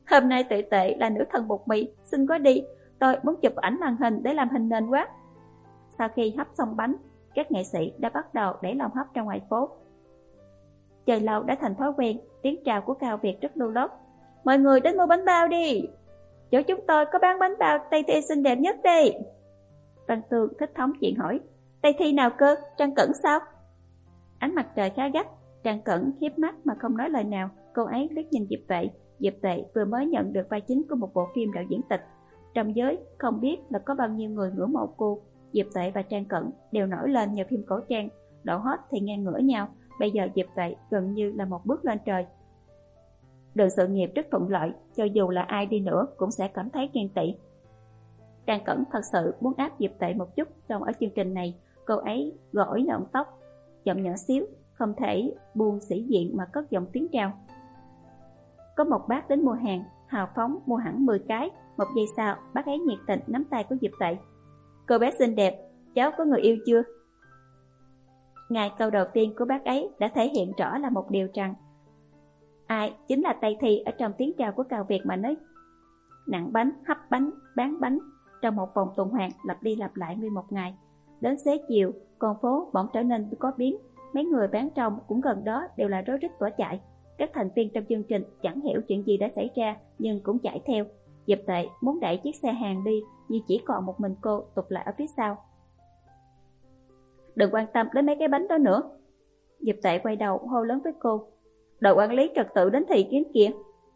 Hôm nay Tuệ Tệ là nữ thần bột mì, xin có đi, tôi muốn chụp ảnh màn hình để làm hình nền quá. Sau khi hấp xong bánh, các nghệ sĩ đã bắt đầu đẩy lồng hấp ra ngoài phố. Trời lâu đã thành thói quen, tiếng chào của Cao Việt rất lưu lót. Mọi người đến mua bánh bao đi. Chỗ chúng tôi có bán bánh bao Tây Thi xinh đẹp nhất đây. Văn Tường thích thống chuyện hỏi. Tây Thi nào cơ, Trang Cẩn sao? Ánh mặt trời khá gắt, Trang Cẩn hiếp mắt mà không nói lời nào. Cô ấy liếc nhìn Diệp Tệ. Diệp Tệ vừa mới nhận được vai chính của một bộ phim đạo diễn tịch. Trong giới không biết là có bao nhiêu người ngưỡng mộ cô. Diệp Tệ và Trang Cẩn đều nổi lên nhờ phim cổ trang, độ hot thì ngang ngửa nhau. Bây giờ Diệp Tệ gần như là một bước lên trời. Đường sự nghiệp rất thuận lợi, cho dù là ai đi nữa cũng sẽ cảm thấy ghen tị. Trang Cẩn thật sự muốn áp Diệp Tệ một chút trong ở chương trình này. Cô ấy gỏi lọn tóc, giọng nhỏ xíu, không thể buông sĩ diện mà cất giọng tiếng trao. Có một bác đến mua hàng, hào phóng mua hẳn mười cái. Một giây sau, bác ấy nhiệt tình nắm tay của Diệp Tệ. Cô bé xinh đẹp, cháu có người yêu chưa? Ngay câu đầu tiên của bác ấy đã thể hiện rõ là một điều rằng ai chính là Tây Thi ở trong tiếng chào của Cao Việt mà nói. Nặng bánh, hấp bánh, bán bánh, trong một vòng tuần hoàn lặp đi lặp lại nguyên một ngày. Đến xế chiều, con phố bỗng trở nên có biến. Mấy người bán trong cũng gần đó đều là rối rít bỏ chạy. Các thành viên trong chương trình chẳng hiểu chuyện gì đã xảy ra nhưng cũng chạy theo. Diệp Tệ muốn đẩy chiếc xe hàng đi nhưng chỉ còn một mình cô tụt lại ở phía sau. Đừng quan tâm đến mấy cái bánh đó nữa. Diệp Tệ quay đầu hô lớn với cô. Đội quản lý trật tự đến thị kiến kìa.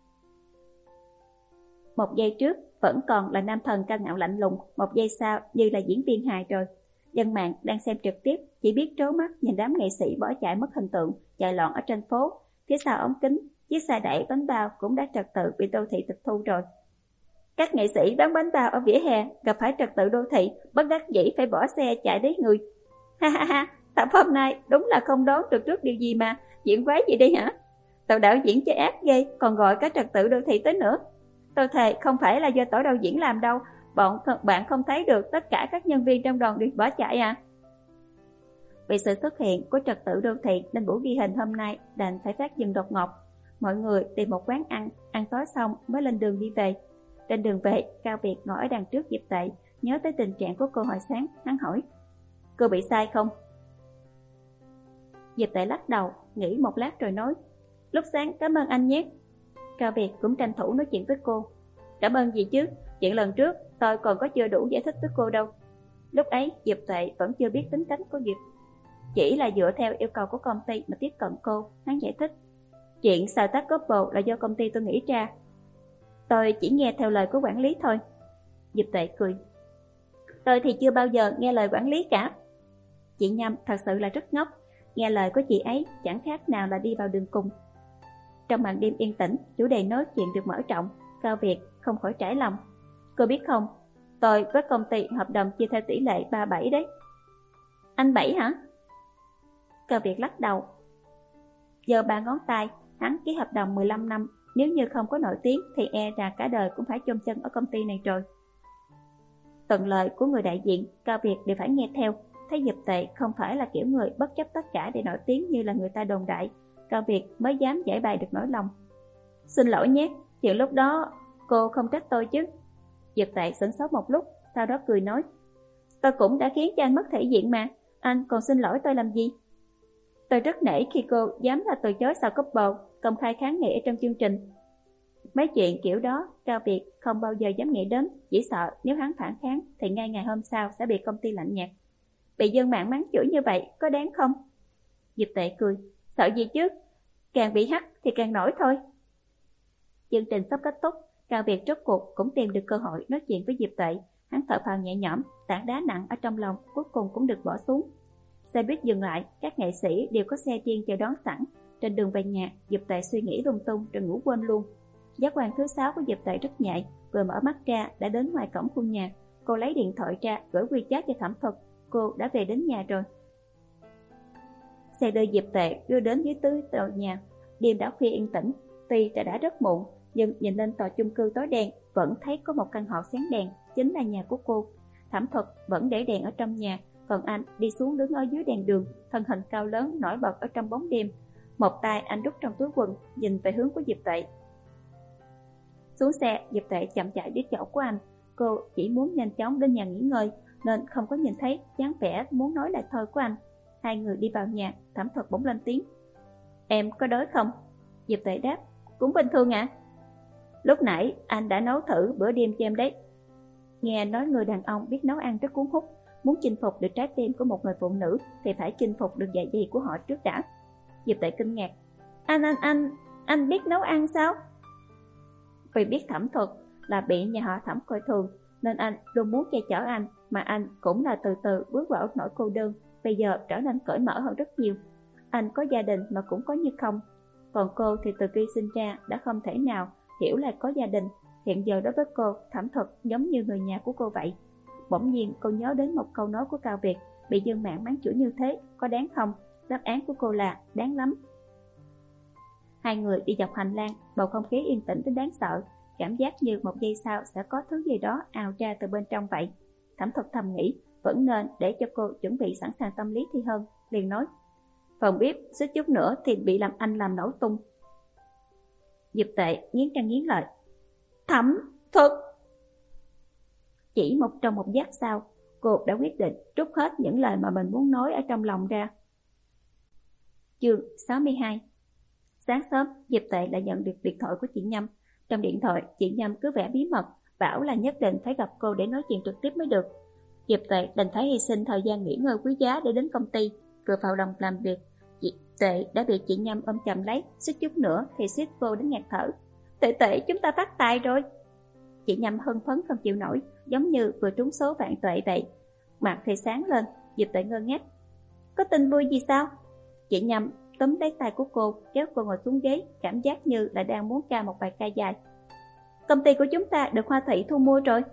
Một giây trước vẫn còn là nam thần cao ngạo lạnh lùng, một giây sau như là diễn viên hài rồi. Dân mạng đang xem trực tiếp chỉ biết trố mắt nhìn đám nghệ sĩ bỏ chạy mất hình tượng, chạy loạn ở trên phố. Phía sau ống kính, chiếc xe đẩy bánh bao cũng đã trật tự bị đô thị tịch thu rồi. Các nghệ sĩ bán bánh bao ở vỉa hè gặp phải trật tự đô thị, bất đắc dĩ phải bỏ xe chạy đấy người. Ha ha ha, tập hôm nay đúng là không đoán được trước điều gì mà, diễn quái gì đi hả? Tụi đạo diễn chơi ác ghê, còn gọi cả trật tự đô thị tới nữa. Tôi thề không phải là do tổ đạo diễn làm đâu, bọn bạn không thấy được tất cả các nhân viên trong đoàn đều bỏ chạy à? Vì sự xuất hiện của trật tự đô thị nên buổi ghi hình hôm nay đành phải phát dừng đột ngột. Mọi người tìm một quán ăn, ăn tối xong mới lên đường đi về. Trên đường về, Cao Việt ngồi ở đằng trước Diệp Tệ, nhớ tới tình trạng của cô hồi sáng, hắn hỏi. Cô bị sai không? Diệp Tệ lắc đầu, nghĩ một lát rồi nói. Lúc sáng cảm ơn anh nhé. Cao Việt cũng tranh thủ nói chuyện với cô. Cảm ơn gì chứ, chuyện lần trước tôi còn có chưa đủ giải thích với cô đâu. Lúc ấy Diệp Tệ vẫn chưa biết tính cách của Diệp. Chỉ là dựa theo yêu cầu của công ty mà tiếp cận cô, hắn giải thích. Chuyện xào tác couple là do công ty tôi nghĩ ra. Tôi chỉ nghe theo lời của quản lý thôi. Diệp Tệ cười. Tôi thì chưa bao giờ nghe lời quản lý cả. Chị Nhâm thật sự là rất ngốc. Nghe lời của chị ấy chẳng khác nào là đi vào đường cùng. Trong màn đêm yên tĩnh, chủ đề nói chuyện được mở rộng. Cao Việt không khỏi trải lòng. Cô biết không, tôi với công ty hợp đồng chia theo tỷ lệ ba bảy đấy. Anh bảy hả? Cao Việt lắc đầu. Giờ ba ngón tay, hắn ký hợp đồng mười lăm năm. Nếu như không có nổi tiếng thì e ra cả đời cũng phải chôn chân ở công ty này rồi. Tuần lời của người đại diện, Cao Việt đều phải nghe theo. Thấy Diệp Tệ không phải là kiểu người bất chấp tất cả để nổi tiếng như là người ta đồn đại, Cao Việt mới dám giải bày được nỗi lòng. Xin lỗi nhé, chuyện lúc đó cô không trách tôi chứ? Diệp Tệ sửng sốt một lúc, sau đó cười nói. Tôi cũng đã khiến cho anh mất thể diện mà, anh còn xin lỗi tôi làm gì? Tôi rất nể khi cô dám là từ chối sao couple, công khai kháng nghị ở trong chương trình. Mấy chuyện kiểu đó Cao Việt không bao giờ dám nghĩ đến, chỉ sợ nếu hắn phản kháng thì ngay ngày hôm sau sẽ bị công ty lạnh nhạt. Bị dân mạng mắng chửi như vậy có đáng không? Diệp Tệ cười. Sợ gì chứ, càng bị hắt thì càng nổi thôi. Chương trình sắp kết thúc, Cao Việt rốt cuộc cũng tìm được cơ hội nói chuyện với Diệp Tệ. Hắn thở phào nhẹ nhõm, tảng đá nặng ở trong lòng cuối cùng cũng được bỏ xuống. Xe buýt dừng lại, các nghệ sĩ đều có xe riêng chờ đón sẵn. Trên đường về nhà, Diệp Tệ suy nghĩ lung tung rồi ngủ quên luôn. Giác quan thứ sáu của Diệp Tệ rất nhạy, vừa mở mắt ra đã đến ngoài cổng khu nhà. Cô lấy điện thoại ra gửi WeChat cho Thẩm Thuật. Cô đã về đến nhà rồi. Xe đưa Diệp Tệ đưa đến dưới tứ tòa nhà. Đêm đã khuya yên tĩnh, tuy đã đã rất muộn, nhưng nhìn lên tòa chung cư tối đen vẫn thấy có một căn hộ sáng đèn, chính là nhà của cô. Thẩm Thuật vẫn để đèn ở trong nhà, còn anh đi xuống đứng ở dưới đèn đường, thân hình cao lớn nổi bật ở trong bóng đêm. Một tay anh đút trong túi quần, nhìn về hướng của Diệp Tệ. Xuống xe, Diệp Tuệ chậm chạy đến chỗ của anh. Cô chỉ muốn nhanh chóng đến nhà nghỉ ngơi nên không có nhìn thấy dáng vẻ muốn nói lại thôi của anh. Hai người đi vào nhà, Thẩm Thuật bỗng lên tiếng. Em có đói không? Diệp Tuệ đáp. Cũng bình thường ạ. À? Lúc nãy anh đã nấu thử bữa đêm cho em đấy. Nghe nói người đàn ông biết nấu ăn rất cuốn hút. Muốn chinh phục được trái tim của một người phụ nữ thì phải chinh phục được dạ dày của họ trước đã. Diệp Tuệ kinh ngạc. Anh, anh, anh, anh biết nấu ăn sao? Vì biết Thẩm Thuật là bị nhà họ Thẩm coi thường nên anh luôn muốn che chở anh, mà anh cũng là từ từ bước vào nỗi cô đơn, bây giờ trở nên cởi mở hơn rất nhiều. Anh có gia đình mà cũng có như không. Còn cô thì từ khi sinh ra đã không thể nào hiểu là có gia đình. Hiện giờ đối với cô, Thẩm Thuật giống như người nhà của cô vậy. Bỗng nhiên cô nhớ đến một câu nói của Cao Việt, bị dân mạng mắng chửi như thế, có đáng không? Đáp án của cô là đáng lắm. Hai người đi dọc hành lang, bầu không khí yên tĩnh đến đáng sợ, cảm giác như một giây sau sẽ có thứ gì đó ào ra từ bên trong vậy. Thẩm Thuật thầm nghĩ, vẫn nên để cho cô chuẩn bị sẵn sàng tâm lý thì hơn, liền nói. Phòng bếp suýt chút nữa thì bị làm anh làm nổ tung. Diệp Tuệ nghiến răng nghiến lợi. Thẩm Thuật! Chỉ một trong một giây sau, cô đã quyết định trút hết những lời mà mình muốn nói ở trong lòng ra. Chương sáu mươi hai. Sáng sớm, Diệp Tuệ lại nhận được điện thoại của chị Nhâm. Trong điện thoại, chị Nhâm cứ vẻ bí mật, bảo là nhất định phải gặp cô để nói chuyện trực tiếp mới được. Diệp Tuệ đành phải hy sinh thời gian nghỉ ngơi quý giá để đến công ty. Vừa vào lòng làm việc, Diệp Tuệ đã bị chị Nhâm ôm chầm lấy, suýt chút nữa thì suýt cô đến ngạt thở. Tuệ Tuệ, chúng ta phát tài rồi. Chị Nhâm hưng phấn không chịu nổi, giống như vừa trúng số vạn tuệ vậy. Mặt thì sáng lên, Diệp Tuệ ngơ ngác. Có tin vui gì sao? Chị Nhâm túm lấy tay của cô, kéo cô ngồi xuống ghế, cảm giác như là đang muốn ca một bài ca dài. Công ty của chúng ta được Hoa Thị thu mua rồi.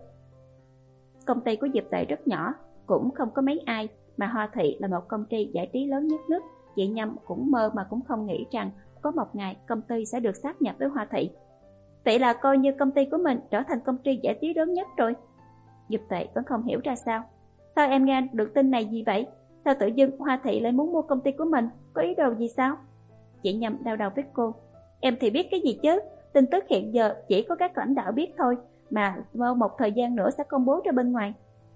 Công ty của Diệp Tuệ rất nhỏ, cũng không có mấy ai, mà Hoa Thị là một công ty giải trí lớn nhất nước. Chị Nhâm cũng mơ mà cũng không nghĩ rằng có một ngày công ty sẽ được sáp nhập với Hoa Thị. Vậy là coi như công ty của mình trở thành công ty giải trí lớn nhất rồi. Diệp Tuệ vẫn không hiểu ra sao. Sao em nghe được tin này gì vậy? Sao tự dưng Hoa Thị lại muốn mua công ty của mình? Có ý đồ gì sao? Chị Nhâm đau đầu với cô. Em thì biết cái gì chứ? Tin tức hiện giờ chỉ có các lãnh đạo biết thôi, mà một thời gian nữa sẽ công bố ra bên ngoài.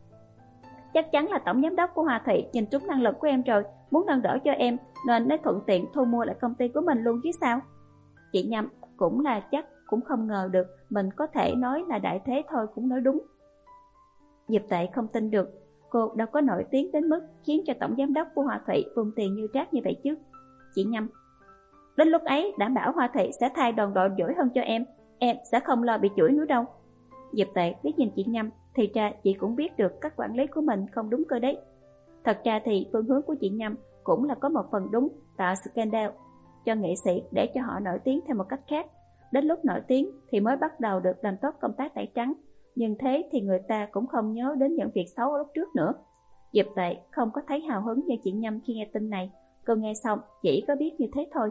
Chắc chắn là tổng giám đốc của Hoa Thị nhìn trúng năng lực của em rồi, muốn nâng đỡ cho em, nên mới thuận tiện thu mua lại công ty của mình luôn chứ sao? Chị Nhâm cũng là chắc cũng không ngờ được mình có thể nói là đại thế thôi cũng nói đúng. Diệp Tuệ không tin được, cô đâu có nổi tiếng đến mức khiến cho tổng giám đốc của Hoa Thị vùng tiền như rác như vậy chứ. Chị Nhâm, đến lúc ấy đảm bảo Hoa Thị sẽ thay đoàn đội giỏi hơn cho em, em sẽ không lo bị chửi nữa đâu. Diệp Tuệ liếc nhìn chị Nhâm, thì ra chị cũng biết được cách quản lý của mình không đúng cơ đấy. Thật ra thì phương hướng của chị Nhâm cũng là có một phần đúng, tạo scandal cho nghệ sĩ để cho họ nổi tiếng theo một cách khác. Đến lúc nổi tiếng thì mới bắt đầu được làm tốt công tác tẩy trắng, nhưng thế thì người ta cũng không nhớ đến những việc xấu lúc trước nữa. Diệp Tuệ không có thấy hào hứng như chị Nhâm khi nghe tin này, cô nghe xong chỉ có biết như thế thôi.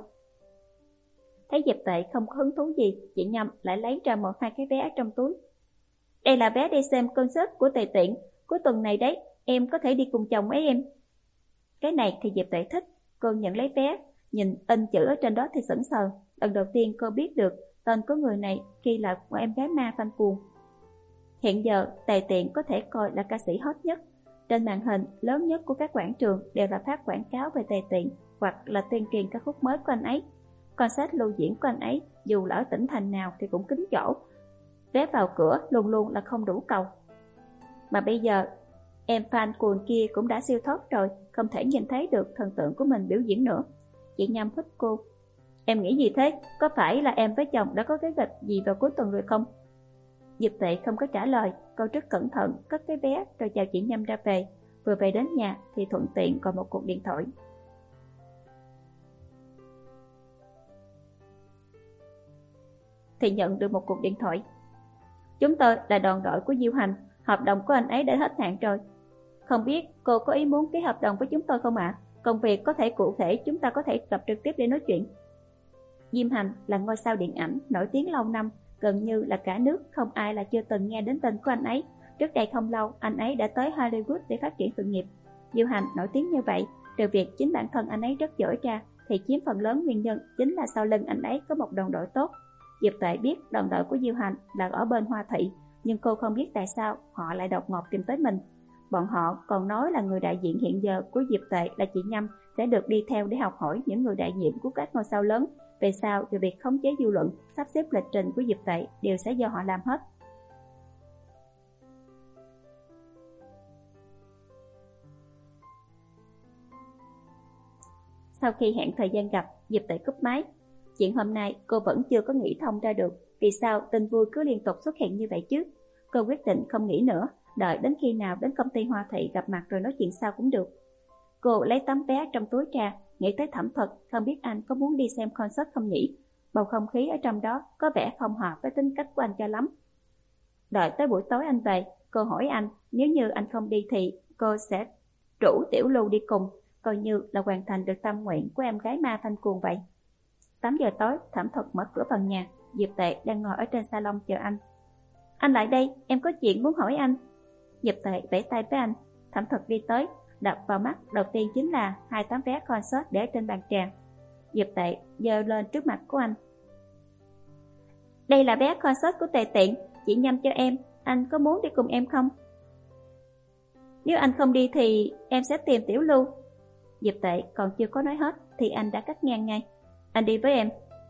Thấy Diệp Tuệ không có hứng thú gì, chị Nhâm lại lấy ra một hai cái vé trong túi. Đây là vé đi xem concert của Tề Tiện cuối tuần này đấy, em có thể đi cùng chồng ấy em. Cái này thì Diệp Tuệ thích, cô nhận lấy vé, nhìn in chữ ở trên đó thì sững sờ. Lần đầu tiên cô biết được tên của người này khi là một em gái ma fan cuồng. Hiện giờ Tề Tiện có thể coi là ca sĩ hot nhất. Trên màn hình lớn nhất của các quảng trường đều là phát quảng cáo về Tề Tiện hoặc là tuyên truyền ca khúc mới của anh ấy. Concert lưu diễn của anh ấy dù là ở tỉnh thành nào thì cũng kín chỗ. Vé vào cửa luôn luôn là không đủ cầu. Mà bây giờ em fan cuồng kia cũng đã siêu thoát rồi, không thể nhìn thấy được thần tượng của mình biểu diễn nữa. Chị Nhâm thích cô. Em nghĩ gì thế? Có phải là em với chồng đã có kế hoạch gì vào cuối tuần rồi không? Diệp Tuệ không có trả lời, cô rất cẩn thận cất cái vé rồi chào chị Nhâm ra về. Vừa về đến nhà thì thuận tiện gọi một cuộc điện thoại. Thì nhận được một cuộc điện thoại. Chúng tôi là đoàn đội của Diêu Hành, hợp đồng của anh ấy đã hết hạn rồi. Không biết cô có ý muốn ký hợp đồng với chúng tôi không ạ? À? Công việc có thể cụ thể chúng ta có thể gặp trực tiếp để nói chuyện. Diêm Hành là ngôi sao điện ảnh nổi tiếng lâu năm, gần như là cả nước không ai là chưa từng nghe đến tên của anh ấy. Trước đây không lâu anh ấy đã tới Hollywood để phát triển sự nghiệp. Diêu Hành nổi tiếng như vậy, trừ việc chính bản thân anh ấy rất giỏi ra, thì chiếm phần lớn nguyên nhân chính là sau lưng anh ấy có một đồng đội tốt. Diệp Tuệ biết đoàn đội của Diêu Hành là ở bên Hoa Thị, nhưng cô không biết tại sao họ lại đột ngột tìm tới mình. Bọn họ còn nói là người đại diện hiện giờ của Diệp Tuệ là chị Nhâm sẽ được đi theo để học hỏi những người đại diện của các ngôi sao lớn. Về sau về việc khống chế dư luận, sắp xếp lịch trình của Diệp Tuệ đều sẽ do họ làm hết. Sau khi hẹn thời gian gặp, Diệp Tuệ cúp máy. Chuyện hôm nay cô vẫn chưa có nghĩ thông ra được vì sao tin vui cứ liên tục xuất hiện như vậy chứ. Cô quyết định không nghĩ nữa, đợi đến khi nào đến công ty Hoa Thị gặp mặt rồi nói chuyện sau cũng được. Cô lấy tấm vé trong túi ra, nghĩ tới Thẩm Thuật, không biết anh có muốn đi xem concert không nhỉ. Bầu không khí ở trong đó có vẻ không hợp với tính cách của anh cho lắm. Đợi tới buổi tối anh về, cô hỏi anh, nếu như anh không đi thì cô sẽ rủ Tiểu Lưu đi cùng, coi như là hoàn thành được tâm nguyện của em gái ma Thanh Cuồng vậy. tám giờ tối, Thẩm Thuật mở cửa vào nhà. Diệp Tuệ đang ngồi ở trên salon chờ anh. Anh lại đây, em có chuyện muốn hỏi anh. Diệp Tuệ vẫy tay với anh. Thẩm Thuật đi tới, đập vào mắt đầu tiên chính là hai tấm vé concert để trên bàn trà. Diệp Tuệ giơ lên trước mặt của anh. Đây là vé concert của Tề Tiện, chị Nhâm cho em, anh có muốn đi cùng em không? Nếu anh không đi thì em sẽ tìm Tiểu Lưu. Diệp Tuệ còn chưa có nói hết thì anh đã cắt ngang ngay. Anh đi với em.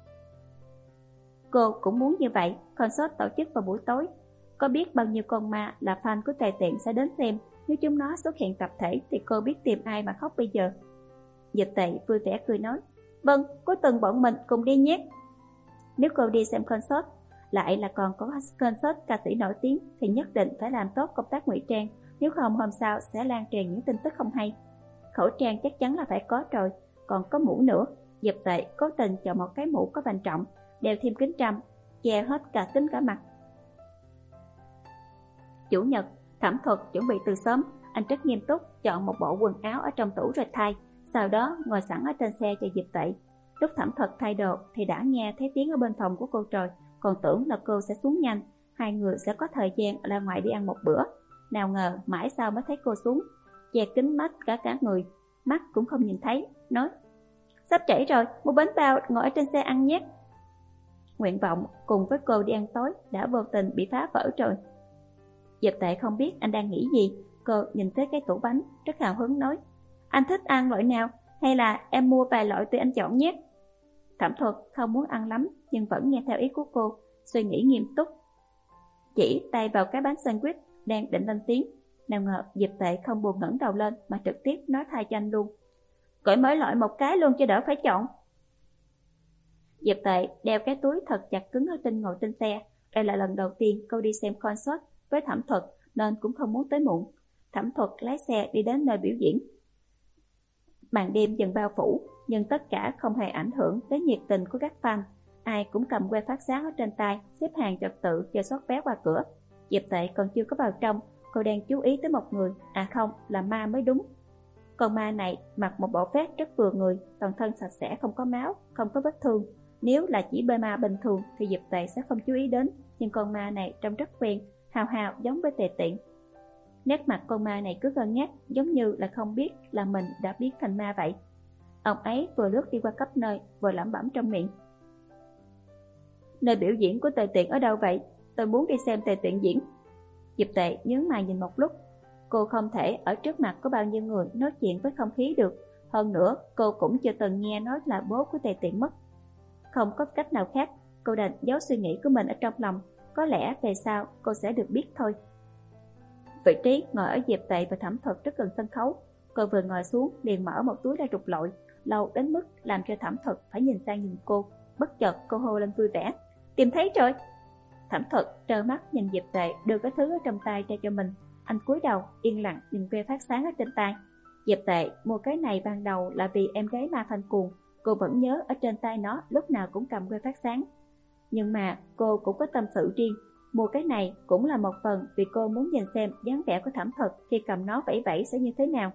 Cô cũng muốn như vậy. Concert tổ chức vào buổi tối, có biết bao nhiêu con ma là fan của Tề Tiện sẽ đến xem. Nếu chúng nó xuất hiện tập thể thì cô biết tìm ai mà khóc bây giờ. Diệp Tuệ vui vẻ cười nói, vâng, cuối tuần bọn mình cùng đi nhé. Nếu cô đi xem concert, lại là còn có concert ca sĩ nổi tiếng thì nhất định phải làm tốt công tác ngụy trang, nếu không hôm sau sẽ lan truyền những tin tức không hay. Khẩu trang chắc chắn là phải có rồi, còn có mũ nữa. Diệp Tuệ cố tình chọn một cái mũ có vành trọng, đeo thêm kính trâm, che hết cả kính cả mặt. Chủ nhật, Thẩm Thuật chuẩn bị từ sớm, anh rất nghiêm túc chọn một bộ quần áo ở trong tủ rồi thay, sau đó ngồi sẵn ở trên xe cho Diệp Tuệ. Lúc Thẩm Thuật thay đồ thì đã nghe thấy tiếng ở bên phòng của cô rồi, còn tưởng là cô sẽ xuống nhanh, hai người sẽ có thời gian ra ngoài đi ăn một bữa. Nào ngờ mãi sau mới thấy cô xuống, che kính mắt cả cả người, mắt cũng không nhìn thấy, nói, sắp trễ rồi, mua bánh bao ngồi ở trên xe ăn nhé. Nguyện vọng cùng với cô đi ăn tối đã vô tình bị phá vỡ rồi. Diệp Tuệ không biết anh đang nghĩ gì, cô nhìn tới cái tủ bánh, rất hào hứng nói, anh thích ăn loại nào, hay là em mua vài loại tùy anh chọn nhé. Thẩm Thuật không muốn ăn lắm nhưng vẫn nghe theo ý của cô, suy nghĩ nghiêm túc, chỉ tay vào cái bánh sandwich đang định lên tiếng. Nào ngờ Diệp Tuệ không buồn ngẩng đầu lên mà trực tiếp nói thay cho anh luôn, cởi mỗi loại một cái luôn cho đỡ phải chọn. Diệp Tuệ đeo cái túi thật chặt cứng ở trên ngồi trên xe. Đây là lần đầu tiên cô đi xem concert với Thẩm Thuật nên cũng không muốn tới muộn. Thẩm Thuật lái xe đi đến nơi biểu diễn. Màn đêm dần bao phủ, nhưng tất cả không hề ảnh hưởng đến nhiệt tình của các fan. Ai cũng cầm que phát sáng ở trên tay, xếp hàng trật tự chờ soát vé qua cửa. Diệp Tuệ còn chưa có vào trong, cô đang chú ý tới một người, à không, là ma mới đúng. Con ma này mặc một bộ vest rất vừa người, toàn thân sạch sẽ không có máu, không có vết thương. Nếu là chỉ bê ma bình thường thì Diệp Tuệ sẽ không chú ý đến, nhưng con ma này trông rất quen, hào hào giống với Tề Tiện. Nét mặt con ma này cứ ngơ ngác, giống như là không biết là mình đã biến thành ma vậy. Ông ấy vừa lướt đi qua khắp nơi, vừa lẩm bẩm trong miệng, nơi biểu diễn của Tề Tiện ở đâu vậy? Tôi muốn đi xem Tề Tiện diễn. Diệp Tuệ nhướng mày nhìn một lúc. Cô không thể ở trước mặt có bao nhiêu người nói chuyện với không khí được. Hơn nữa, cô cũng chưa từng nghe nói là bố của Tề Tiện mất. Không có cách nào khác, cô đành giấu suy nghĩ của mình ở trong lòng. Có lẽ về sau cô sẽ được biết thôi. Vị trí ngồi ở Diệp Tuệ và Thẩm Thuật rất gần sân khấu. Cô vừa ngồi xuống liền mở một túi ra trục lội, lâu đến mức làm cho Thẩm Thuật phải nhìn sang nhìn cô. Bất chợt cô hô lên vui vẻ, tìm thấy rồi. Thẩm Thuật trơ mắt nhìn Diệp Tuệ đưa cái thứ ở trong tay ra cho mình. Anh cúi đầu yên lặng nhìn que phát sáng ở trên tay. Diệp Tuệ mua cái này ban đầu là vì em gái ma Thanh Cuồng. Cô vẫn nhớ ở trên tay nó lúc nào cũng cầm que phát sáng. Nhưng mà cô cũng có tâm sự riêng. Mua cái này cũng là một phần vì cô muốn nhìn xem dáng vẻ của Thẩm Thuật khi cầm nó vẫy vẫy sẽ như thế nào.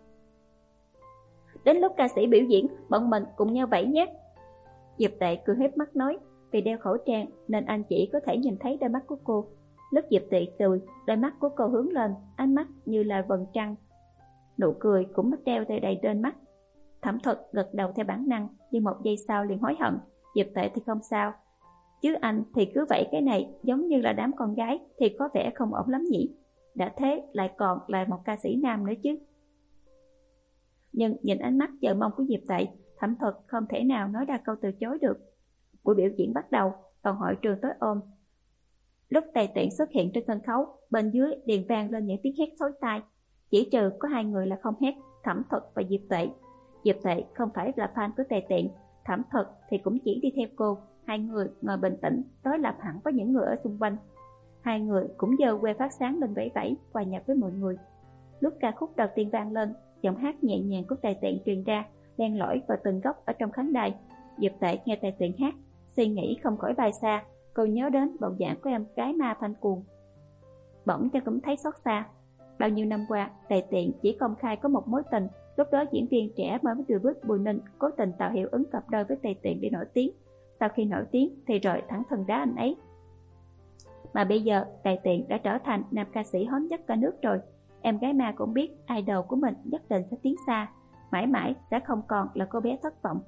Đến lúc ca sĩ biểu diễn, bọn mình cùng nhau vẫy nhé. Diệp Tuệ cười híp mắt nói, vì đeo khẩu trang nên anh chỉ có thể nhìn thấy đôi mắt của cô. Lúc Diệp Tuệ cười, đôi mắt của cô hướng lên, ánh mắt như là vầng trăng. Nụ cười cũng treo đầy đầy trên mắt. Thẩm Thuật gật đầu theo bản năng, nhưng một giây sau liền hối hận. Diệp Tuệ thì không sao. Chứ anh thì cứ vậy cái này giống như là đám con gái thì có vẻ không ổn lắm nhỉ. Đã thế lại còn là một ca sĩ nam nữa chứ. Nhưng nhìn ánh mắt chờ mong của Diệp Tệ, Thẩm Thuật không thể nào nói ra câu từ chối được. Buổi biểu diễn bắt đầu, toàn hội trường tối ôm. Lúc Tề Tiện xuất hiện trên sân khấu, bên dưới liền vang lên những tiếng hét xối tai. Chỉ trừ có hai người là không hét, Thẩm Thuật và Diệp Tệ. Diệp Tệ không phải là fan của Tề Tiện, Thẩm Thuật thì cũng chỉ đi theo cô. Hai người ngồi bình tĩnh, đối lập hẳn với những người ở xung quanh. Hai người cũng giơ que phát sáng lên vẫy vẫy, hòa nhập với mọi người. Lúc ca khúc đầu tiên vang lên, giọng hát nhẹ nhàng của Tề Tiện truyền ra, len lỏi vào từng góc ở trong khán đài. Diệp Tệ nghe Tề Tiện hát, suy nghĩ không khỏi bay xa. Cô nhớ đến bộ dạng của em gái ma thanh cuồng, bỗng cho cũng thấy xót xa. Bao nhiêu năm qua, Tề Tiện chỉ công khai có một mối tình. Lúc đó diễn viên trẻ mới từ bước Bùi Ninh cố tình tạo hiệu ứng cặp đôi với Tề Tiện để nổi tiếng. Sau khi nổi tiếng thì rồi thẳng thừng đá anh ấy. Mà bây giờ Tề Tiện đã trở thành nam ca sĩ hot nhất cả nước rồi. Em gái ma cũng biết idol của mình nhất định sẽ tiến xa, mãi mãi sẽ không còn là cô bé thất vọng.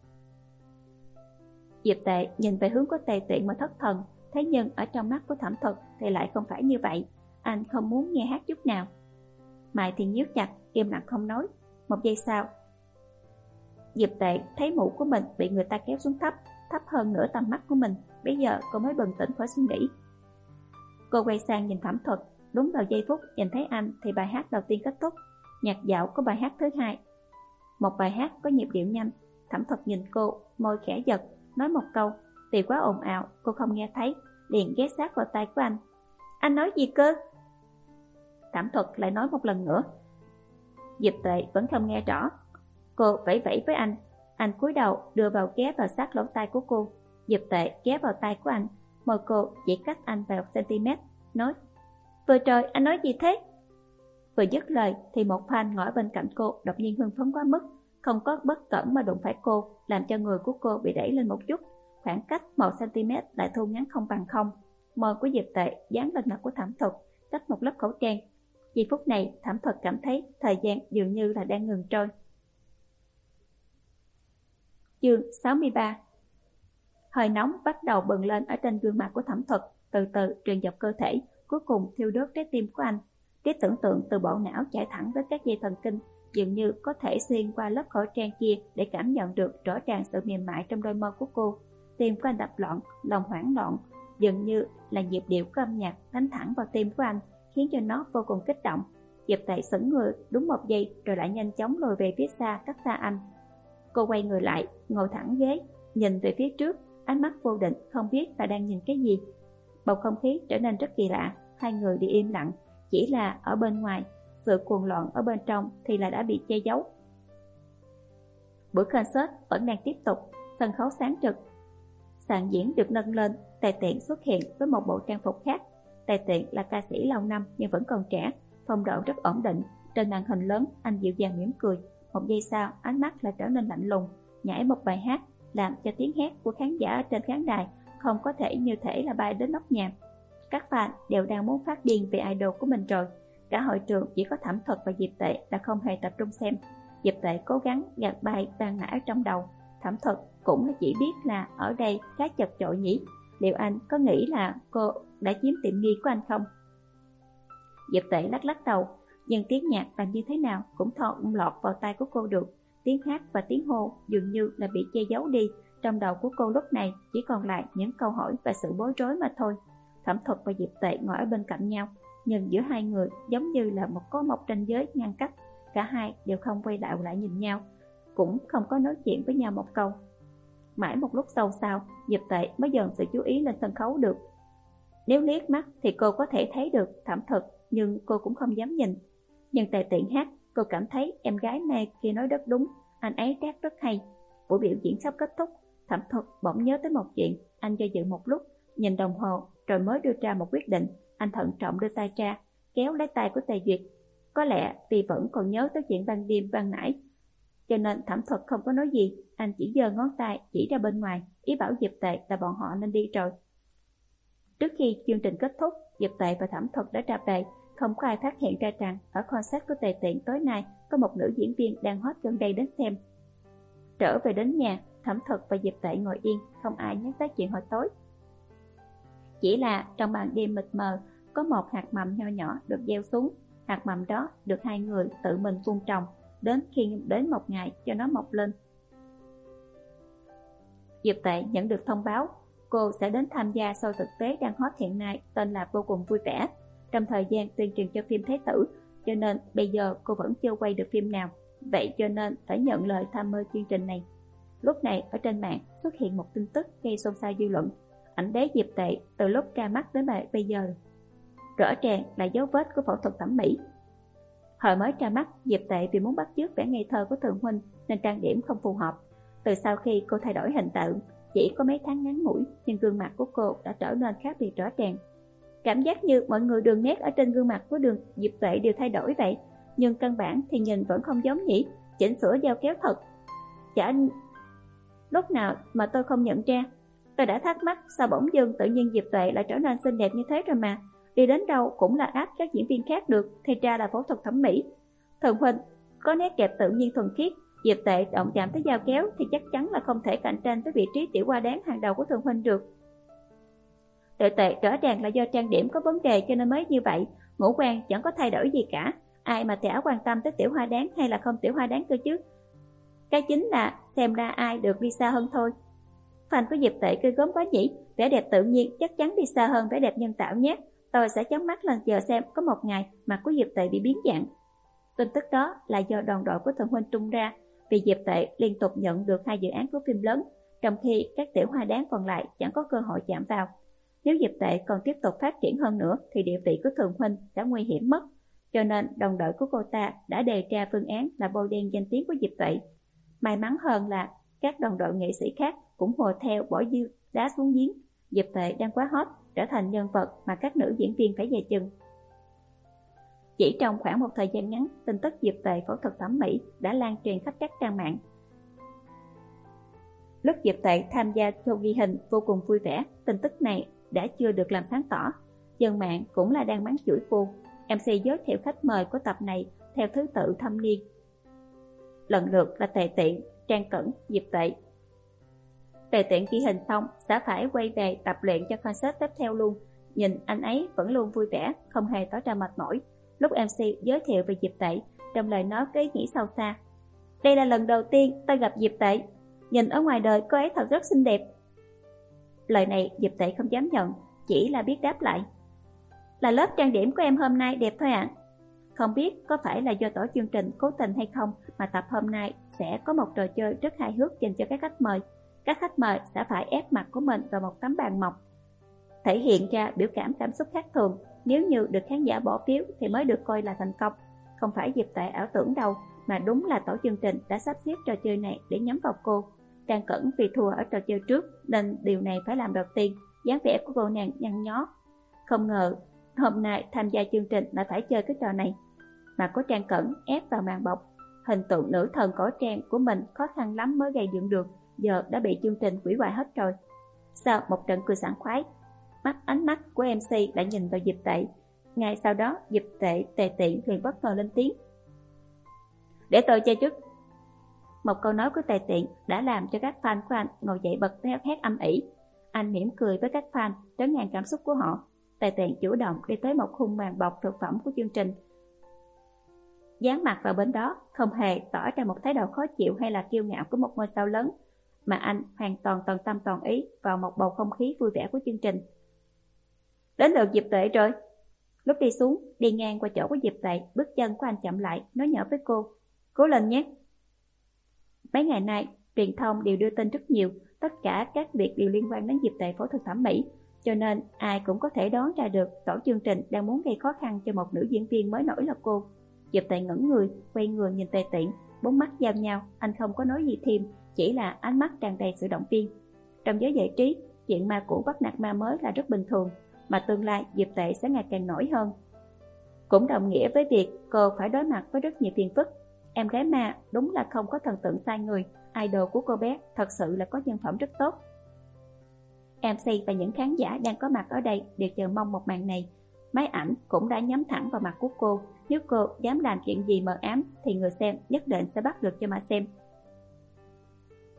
Diệp Tệ nhìn về hướng của Tề Tiện mà thất thần. Thế nhưng ở trong mắt của Thẩm Thuật thì lại không phải như vậy. Anh không muốn nghe hát chút nào. Mày thì nhíu chặt, im lặng không nói. Một giây sau, Diệp Tệ thấy mũ của mình bị người ta kéo xuống thấp, thấp hơn nửa tầm mắt của mình. Bây giờ cô mới bừng tỉnh khỏi suy nghĩ. Cô quay sang nhìn Thẩm Thuật. Đúng vào giây phút nhìn thấy anh thì bài hát đầu tiên kết thúc. Nhạc dạo của bài hát thứ hai, một bài hát có nhịp điệu nhanh. Thẩm Thuật nhìn cô, môi khẽ giật, nói một câu. Vì quá ồn ào cô không nghe thấy, liền ghé sát vào tai của anh. Anh nói gì cơ? Thẩm Thuật lại nói một lần nữa. Diệp Tệ vẫn không nghe rõ. Cô vẫy vẫy với anh. Anh cúi đầu đưa vào ghé vào sát lỗ tai của cô. Diệp Tệ ghé vào tai của anh. Môi cô chỉ cách anh vài cm, nói: Vừa trời, anh nói gì thế? Vừa dứt lời thì một fan ngồi bên cạnh cô đột nhiên hưng phấn quá mức, không có bất cẩn mà đụng phải cô, làm cho người của cô bị đẩy lên một chút. Khoảng cách một cm lại thu ngắn không bằng không. Môi của Diệp Tệ dán lên mặt của Thẩm Thuật, cách một lớp khẩu trang. Giây phút này Thẩm Thuật cảm thấy thời gian dường như là đang ngừng trôi. Chương sáu mươi ba. Hơi nóng bắt đầu bừng lên ở trên gương mặt của Thẩm Thuật, từ từ truyền dọc cơ thể, cuối cùng thiêu đốt trái tim của anh. Trí tưởng tượng từ bộ não chạy thẳng đến các dây thần kinh, dường như có thể xuyên qua lớp khẩu trang kia để cảm nhận được rõ ràng sự mềm mại trong đôi môi của cô. Tim của anh đập loạn, lòng hoảng loạn, dường như là nhịp điệu của âm nhạc đánh thẳng vào tim của anh, khiến cho nó vô cùng kích động. Diệp Tệ sững người đúng một giây rồi lại nhanh chóng lùi về phía xa, cách xa anh. Cô quay người lại, ngồi thẳng ghế, nhìn về phía trước, ánh mắt vô định, không biết là đang nhìn cái gì. Bầu không khí trở nên rất kỳ lạ, hai người đi im lặng, chỉ là ở bên ngoài, sự cuồng loạn ở bên trong thì là đã bị che giấu. Buổi concert vẫn đang tiếp tục, sân khấu sáng trực. Sàn diễn được nâng lên, Tề Tiện xuất hiện với một bộ trang phục khác. Tề Tiện là ca sĩ lâu năm nhưng vẫn còn trẻ, phong độ rất ổn định. Trên màn hình lớn, anh dịu dàng mỉm cười. Một giây sau, ánh mắt lại trở nên lạnh lùng, nhảy một bài hát, làm cho tiếng hét của khán giả ở trên khán đài không có thể như thể là bay đến nóc nhà. Các fan đều đang muốn phát điên về idol của mình rồi. Cả hội trường chỉ có Thẩm Thuật và Diệp Tệ là không hề tập trung xem. Diệp Tệ cố gắng gạt bài vang mãi ở trong đầu. Thẩm Thuật cũng là chỉ biết là ở đây khá chật chội nhỉ. Liệu anh có nghĩ là cô đã chiếm tiện nghi của anh không? Diệp Tệ lắc lắc đầu, nhưng tiếng nhạc làm như thế nào cũng không lọt vào tai của cô được. Tiếng hát và tiếng hô dường như là bị che giấu đi. Trong đầu của cô lúc này chỉ còn lại những câu hỏi và sự bối rối mà thôi. Thẩm Thuật và Diệp Tệ ngồi ở bên cạnh nhau, nhưng giữa hai người giống như là một có một ranh giới ngăn cách. Cả hai đều không quay lại lại nhìn nhau, cũng không có nói chuyện với nhau một câu. Mãi một lúc sau sau, Diệp Tệ mới dần sự chú ý lên sân khấu được. Nếu liếc mắt thì cô có thể thấy được Thẩm Thuật, nhưng cô cũng không dám nhìn. Nhưng Tề Tiện hát, cô cảm thấy em gái này kia nói rất đúng, anh ấy hát rất hay. Buổi biểu diễn sắp kết thúc, Thẩm Thuật bỗng nhớ tới một chuyện. Anh do dự một lúc, nhìn đồng hồ rồi mới đưa ra một quyết định. Anh thận trọng đưa tay ra, kéo lấy tay của Tề Duyệt. Có lẽ vì vẫn còn nhớ tới chuyện ban đêm ban nãy, cho nên Thẩm Thuật không có nói gì. Anh chỉ giơ ngón tay chỉ ra bên ngoài, ý bảo Diệp Tệ là bọn họ nên đi rồi. Trước khi chương trình kết thúc, Diệp Tệ và Thẩm Thuật đã ra về. Không có ai phát hiện ra rằng ở concert của Tề Tiện tối nay có một nữ diễn viên đang hot gần đây đến xem. Trở về đến nhà, Thẩm Thuật và Diệp Tệ ngồi yên, không ai nhắc tới chuyện hồi tối. Chỉ là trong màn đêm mịt mờ có một hạt mầm nho nhỏ được gieo xuống. Hạt mầm đó được hai người tự mình vun trồng, đến khi đến một ngày cho nó mọc lên. Diệp Tệ nhận được thông báo cô sẽ đến tham gia show thực tế đang hot hiện nay tên là Vô Cùng Vui Vẻ, trong thời gian tuyên truyền cho phim Thế Tử, cho nên bây giờ cô vẫn chưa quay được phim nào, vậy cho nên phải nhận lời tham mưu chương trình này. Lúc này ở trên mạng xuất hiện một tin tức gây xôn xao dư luận. Ảnh đế Diệp Tệ từ lúc ra mắt đến bây giờ rõ ràng là dấu vết của phẫu thuật thẩm mỹ. Hồi mới ra mắt, Diệp Tệ vì muốn bắt chước vẻ ngây thơ của Thường Huynh nên trang điểm không phù hợp. Từ sau khi cô thay đổi hình tượng, chỉ có mấy tháng ngắn ngủi nhưng gương mặt của cô đã trở nên khác biệt rõ ràng. Cảm giác như mọi người đường nét ở trên gương mặt của đường Diệp Tệ đều thay đổi vậy, nhưng căn bản thì nhìn vẫn không giống nhỉ. Chỉnh sửa dao kéo thật, chả lúc nào mà tôi không nhận ra. Tôi đã thắc mắc sao bỗng dưng tự nhiên Diệp Tệ lại trở nên xinh đẹp như thế rồi mà. Đi đến đâu cũng là áp các diễn viên khác được, thì ra là phẫu thuật thẩm mỹ. Thường Huynh có nét đẹp tự nhiên thuần khiết, Diệp Tệ động chạm tới dao kéo thì chắc chắn là không thể cạnh tranh với vị trí tiểu hoa đáng hàng đầu của Thường Huynh được. Tệ Tệ rõ ràng là do trang điểm có vấn đề cho nên mới như vậy, ngũ quan chẳng có thay đổi gì cả. Ai mà chả quan tâm tới tiểu hoa đáng hay là không tiểu hoa đáng cơ chứ. Cái chính là xem ra ai được đi xa hơn thôi. Fan của Diệp Tệ cười gớm quá nhỉ, vẻ đẹp tự nhiên chắc chắn đi xa hơn vẻ đẹp nhân tạo nhé. Tôi sẽ chóng mắt lần chờ xem có một ngày mặt của Diệp Tệ bị biến dạng. Tin tức đó là do đoàn đội của Thường Huynh tung ra, vì Diệp Tệ liên tục nhận được hai dự án của phim lớn, trong khi các tiểu hoa đáng còn lại chẳng có cơ hội chạm vào. Nếu Diệp Tệ còn tiếp tục phát triển hơn nữa thì địa vị của Thường Huynh sẽ nguy hiểm mất. Cho nên đồng đội của cô ta đã đề ra phương án là bôi đen danh tiếng của Diệp Tệ. May mắn hơn là các đồng đội nghệ sĩ khác cũng hùa theo bỏ dư đá xuống giếng. Diệp Tệ đang quá hot, trở thành nhân vật mà các nữ diễn viên phải dè chừng. Chỉ trong khoảng một thời gian ngắn, tin tức Diệp Tệ phẫu thuật thẩm mỹ đã lan truyền khắp các trang mạng. Lúc Diệp Tệ tham gia show ghi hình Vô Cùng Vui Vẻ, tin tức này đã chưa được làm sáng tỏ. Dân mạng cũng là đang mắng chửi cô. em xê giới thiệu khách mời của tập này theo thứ tự thâm niên, lần lượt là Tề Tiện, Trang Cẩn, Diệp Tệ. Tề Tiện ghi hình xong sẽ phải quay về tập luyện cho concert tiếp theo luôn. Nhìn anh ấy vẫn luôn vui vẻ, không hề tỏ ra mệt mỏi. Lúc em xê giới thiệu về Diệp Tệ, trong lời nói có ý nghĩ sâu xa. Đây là lần đầu tiên tôi gặp Diệp Tệ, nhìn ở ngoài đời cô ấy thật rất xinh đẹp. Lời này Diệp Tệ không dám nhận, chỉ là biết đáp lại. Là lớp trang điểm của em hôm nay đẹp thôi ạ. À? Không biết có phải là do tổ chương trình cố tình hay không mà tập hôm nay sẽ có một trò chơi rất hài hước dành cho các khách mời. Các khách mời sẽ phải ép mặt của mình vào một tấm bàn mộc, thể hiện ra biểu cảm cảm xúc khác thường. Nếu như được khán giả bỏ phiếu thì mới được coi là thành công. Không phải Diệp Tệ ảo tưởng đâu, mà đúng là tổ chương trình đã sắp xếp trò chơi này để nhắm vào cô. Trang Cẩn vì thua ở trò chơi trước nên điều này phải làm đầu tiên. Dáng vẻ của cô nàng nhăn nhó. Không ngờ hôm nay tham gia chương trình lại phải chơi cái trò này. Mặt của Trang Cẩn ép vào màn bọc, hình tượng nữ thần cổ trang của mình khó khăn lắm mới gây dựng được, giờ đã bị chương trình hủy hoại hết rồi. Sau một trận cười sảng khoái, mắt ánh mắt của em xê đã nhìn vào Diệp Tệ. Ngay sau đó Diệp Tệ Tề Tiện liền bất ngờ lên tiếng. Để tôi chơi trước. Một câu nói của Tề Tiện đã làm cho các fan của anh ngồi dậy bật theo hét âm ỉ. Anh mỉm cười với các fan, trấn ngàn cảm xúc của họ. Tề Tiện chủ động đi tới một khung màn bọc thực phẩm của chương trình, dán mặt vào bên đó, không hề tỏ ra một thái độ khó chịu hay là kiêu ngạo của một ngôi sao lớn, mà anh hoàn toàn toàn tâm toàn ý vào một bầu không khí vui vẻ của chương trình. Đến lượt Diệp Tệ rồi. Lúc đi xuống, đi ngang qua chỗ của Diệp Tệ, bước chân của anh chậm lại, nói nhỏ với cô. Cố lên nhé. Mấy ngày nay, truyền thông đều đưa tin rất nhiều, tất cả các việc đều liên quan đến Diệp Tệ phẫu thuật thẩm mỹ, cho nên ai cũng có thể đoán ra được tổ chương trình đang muốn gây khó khăn cho một nữ diễn viên mới nổi là cô. Diệp Tệ ngẩn người, quay người nhìn Tề Tiện, bốn mắt giao nhau, anh không có nói gì thêm, chỉ là ánh mắt tràn đầy sự động viên. Trong giới giải trí, chuyện ma cũ bắt nạt ma mới là rất bình thường, mà tương lai Diệp Tệ sẽ ngày càng nổi hơn. Cũng đồng nghĩa với việc cô phải đối mặt với rất nhiều phiền phức. Em gái ma đúng là không có thần tượng sai người, idol của cô bé thật sự là có nhân phẩm rất tốt. em xê và những khán giả đang có mặt ở đây đều chờ mong một màn này. Máy ảnh cũng đã nhắm thẳng vào mặt của cô. Nếu cô dám làm chuyện gì mờ ám thì người xem nhất định sẽ bắt được cho mà xem.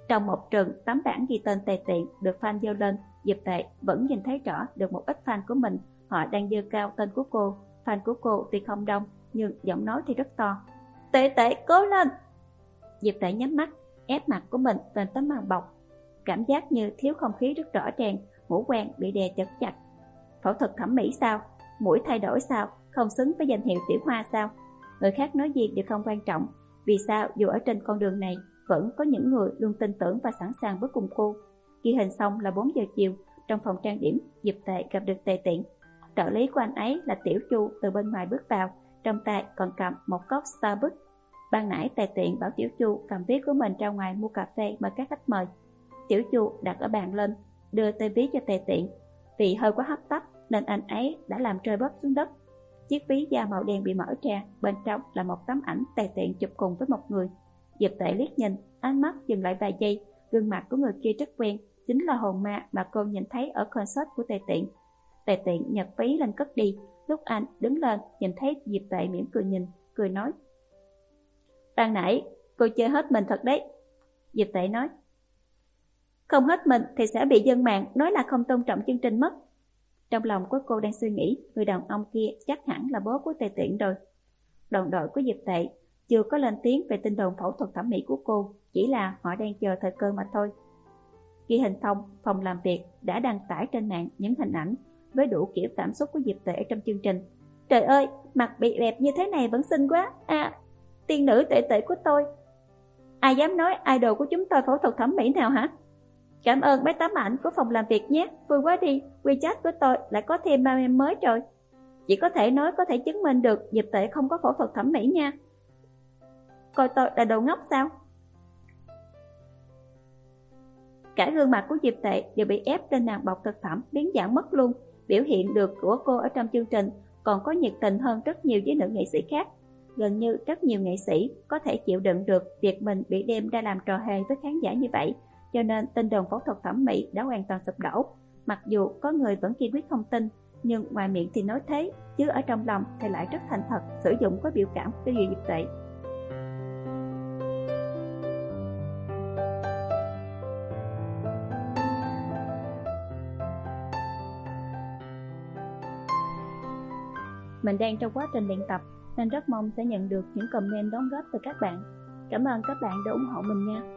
Trong một trường tấm bảng ghi tên Tề Tiện được fan giơ lên, Diệp Tệ vẫn nhìn thấy rõ được một ít fan của mình, họ đang giơ cao tên của cô. Fan của cô tuy không đông, nhưng giọng nói thì rất to. Tệ Tệ cố lên! Diệp Tệ nhắm mắt, ép mặt của mình lên tấm màn bọc. Cảm giác như thiếu không khí rất rõ ràng, ngũ quan bị đè chật chặt. Phẫu thuật thẩm mỹ sao? Mũi thay đổi sao? Không xứng với danh hiệu tiểu hoa sao? Người khác nói gì đều không quan trọng. Vì sao dù ở trên con đường này vẫn có những người luôn tin tưởng và sẵn sàng bước cùng cô? Ghi hình xong là bốn giờ chiều, trong phòng trang điểm, Diệp Tệ gặp được Tề Tiện. Trợ lý của anh ấy là Tiểu Chu từ bên ngoài bước vào, trong tay còn cầm một cốc Starbucks. Ban nãy Tề Tiện bảo Tiểu Chu cầm ví của mình ra ngoài mua cà phê mời các khách mời. Tiểu Chu đặt ở bàn lên, đưa tờ ví cho Tề Tiện. Vì hơi quá hấp tấp nên anh ấy đã làm rơi bớt xuống đất. Chiếc ví da màu đen bị mở ra, bên trong là một tấm ảnh Tề Tiện chụp cùng với một người. Diệp Tệ liếc nhìn, ánh mắt dừng lại vài giây, gương mặt của người kia rất quen, chính là hồn ma mà cô nhìn thấy ở concert của Tề Tiện. Tề Tiện nhặt ví lên cất đi, lúc anh đứng lên nhìn thấy Diệp Tệ mỉm cười nhìn, cười nói: ban nãy cô chơi hết mình thật đấy. Diệp Tệ nói: không hết mình thì sẽ bị dân mạng nói là không tôn trọng chương trình mất. Trong lòng của cô đang suy nghĩ, người đàn ông kia chắc hẳn là bố của Tề Tiện rồi. Đoàn đội của Diệp Tệ chưa có lên tiếng về tin đồn phẫu thuật thẩm mỹ của cô, chỉ là họ đang chờ thời cơ mà thôi. Ghi hình xong, phòng làm việc đã đăng tải trên mạng những hình ảnh với đủ kiểu cảm xúc của Diệp Tệ trong chương trình. Trời ơi, mặt bị bẹp như thế này vẫn xinh quá. À, tiên nữ Tệ Tệ của tôi. Ai dám nói idol của chúng tôi phẫu thuật thẩm mỹ nào hả? Cảm ơn mấy tấm ảnh của phòng làm việc nhé, vui quá đi, WeChat của tôi lại có thêm ba mem mới rồi. Chỉ có thể nói có thể chứng minh được Diệp Tệ không có phẫu thuật thẩm mỹ nha. Coi tôi là đồ ngốc sao? Cả gương mặt của Diệp Tệ đều bị ép lên màn bọc thực phẩm biến dạng mất luôn. Biểu hiện được của cô ở trong chương trình còn có nhiệt tình hơn rất nhiều với nữ nghệ sĩ khác. Gần như rất nhiều nghệ sĩ có thể chịu đựng được việc mình bị đem ra làm trò hề với khán giả như vậy, cho nên tin đồn phẫu thuật thẩm mỹ đã hoàn toàn sụp đổ. Mặc dù có người vẫn kiên quyết không tin, nhưng ngoài miệng thì nói thế, chứ ở trong lòng thì lại rất thành thật, sử dụng có biểu cảm với Diệp Tệ. Mình đang trong quá trình luyện tập nên rất mong sẽ nhận được những comment đóng góp từ các bạn. Cảm ơn các bạn đã ủng hộ mình nha.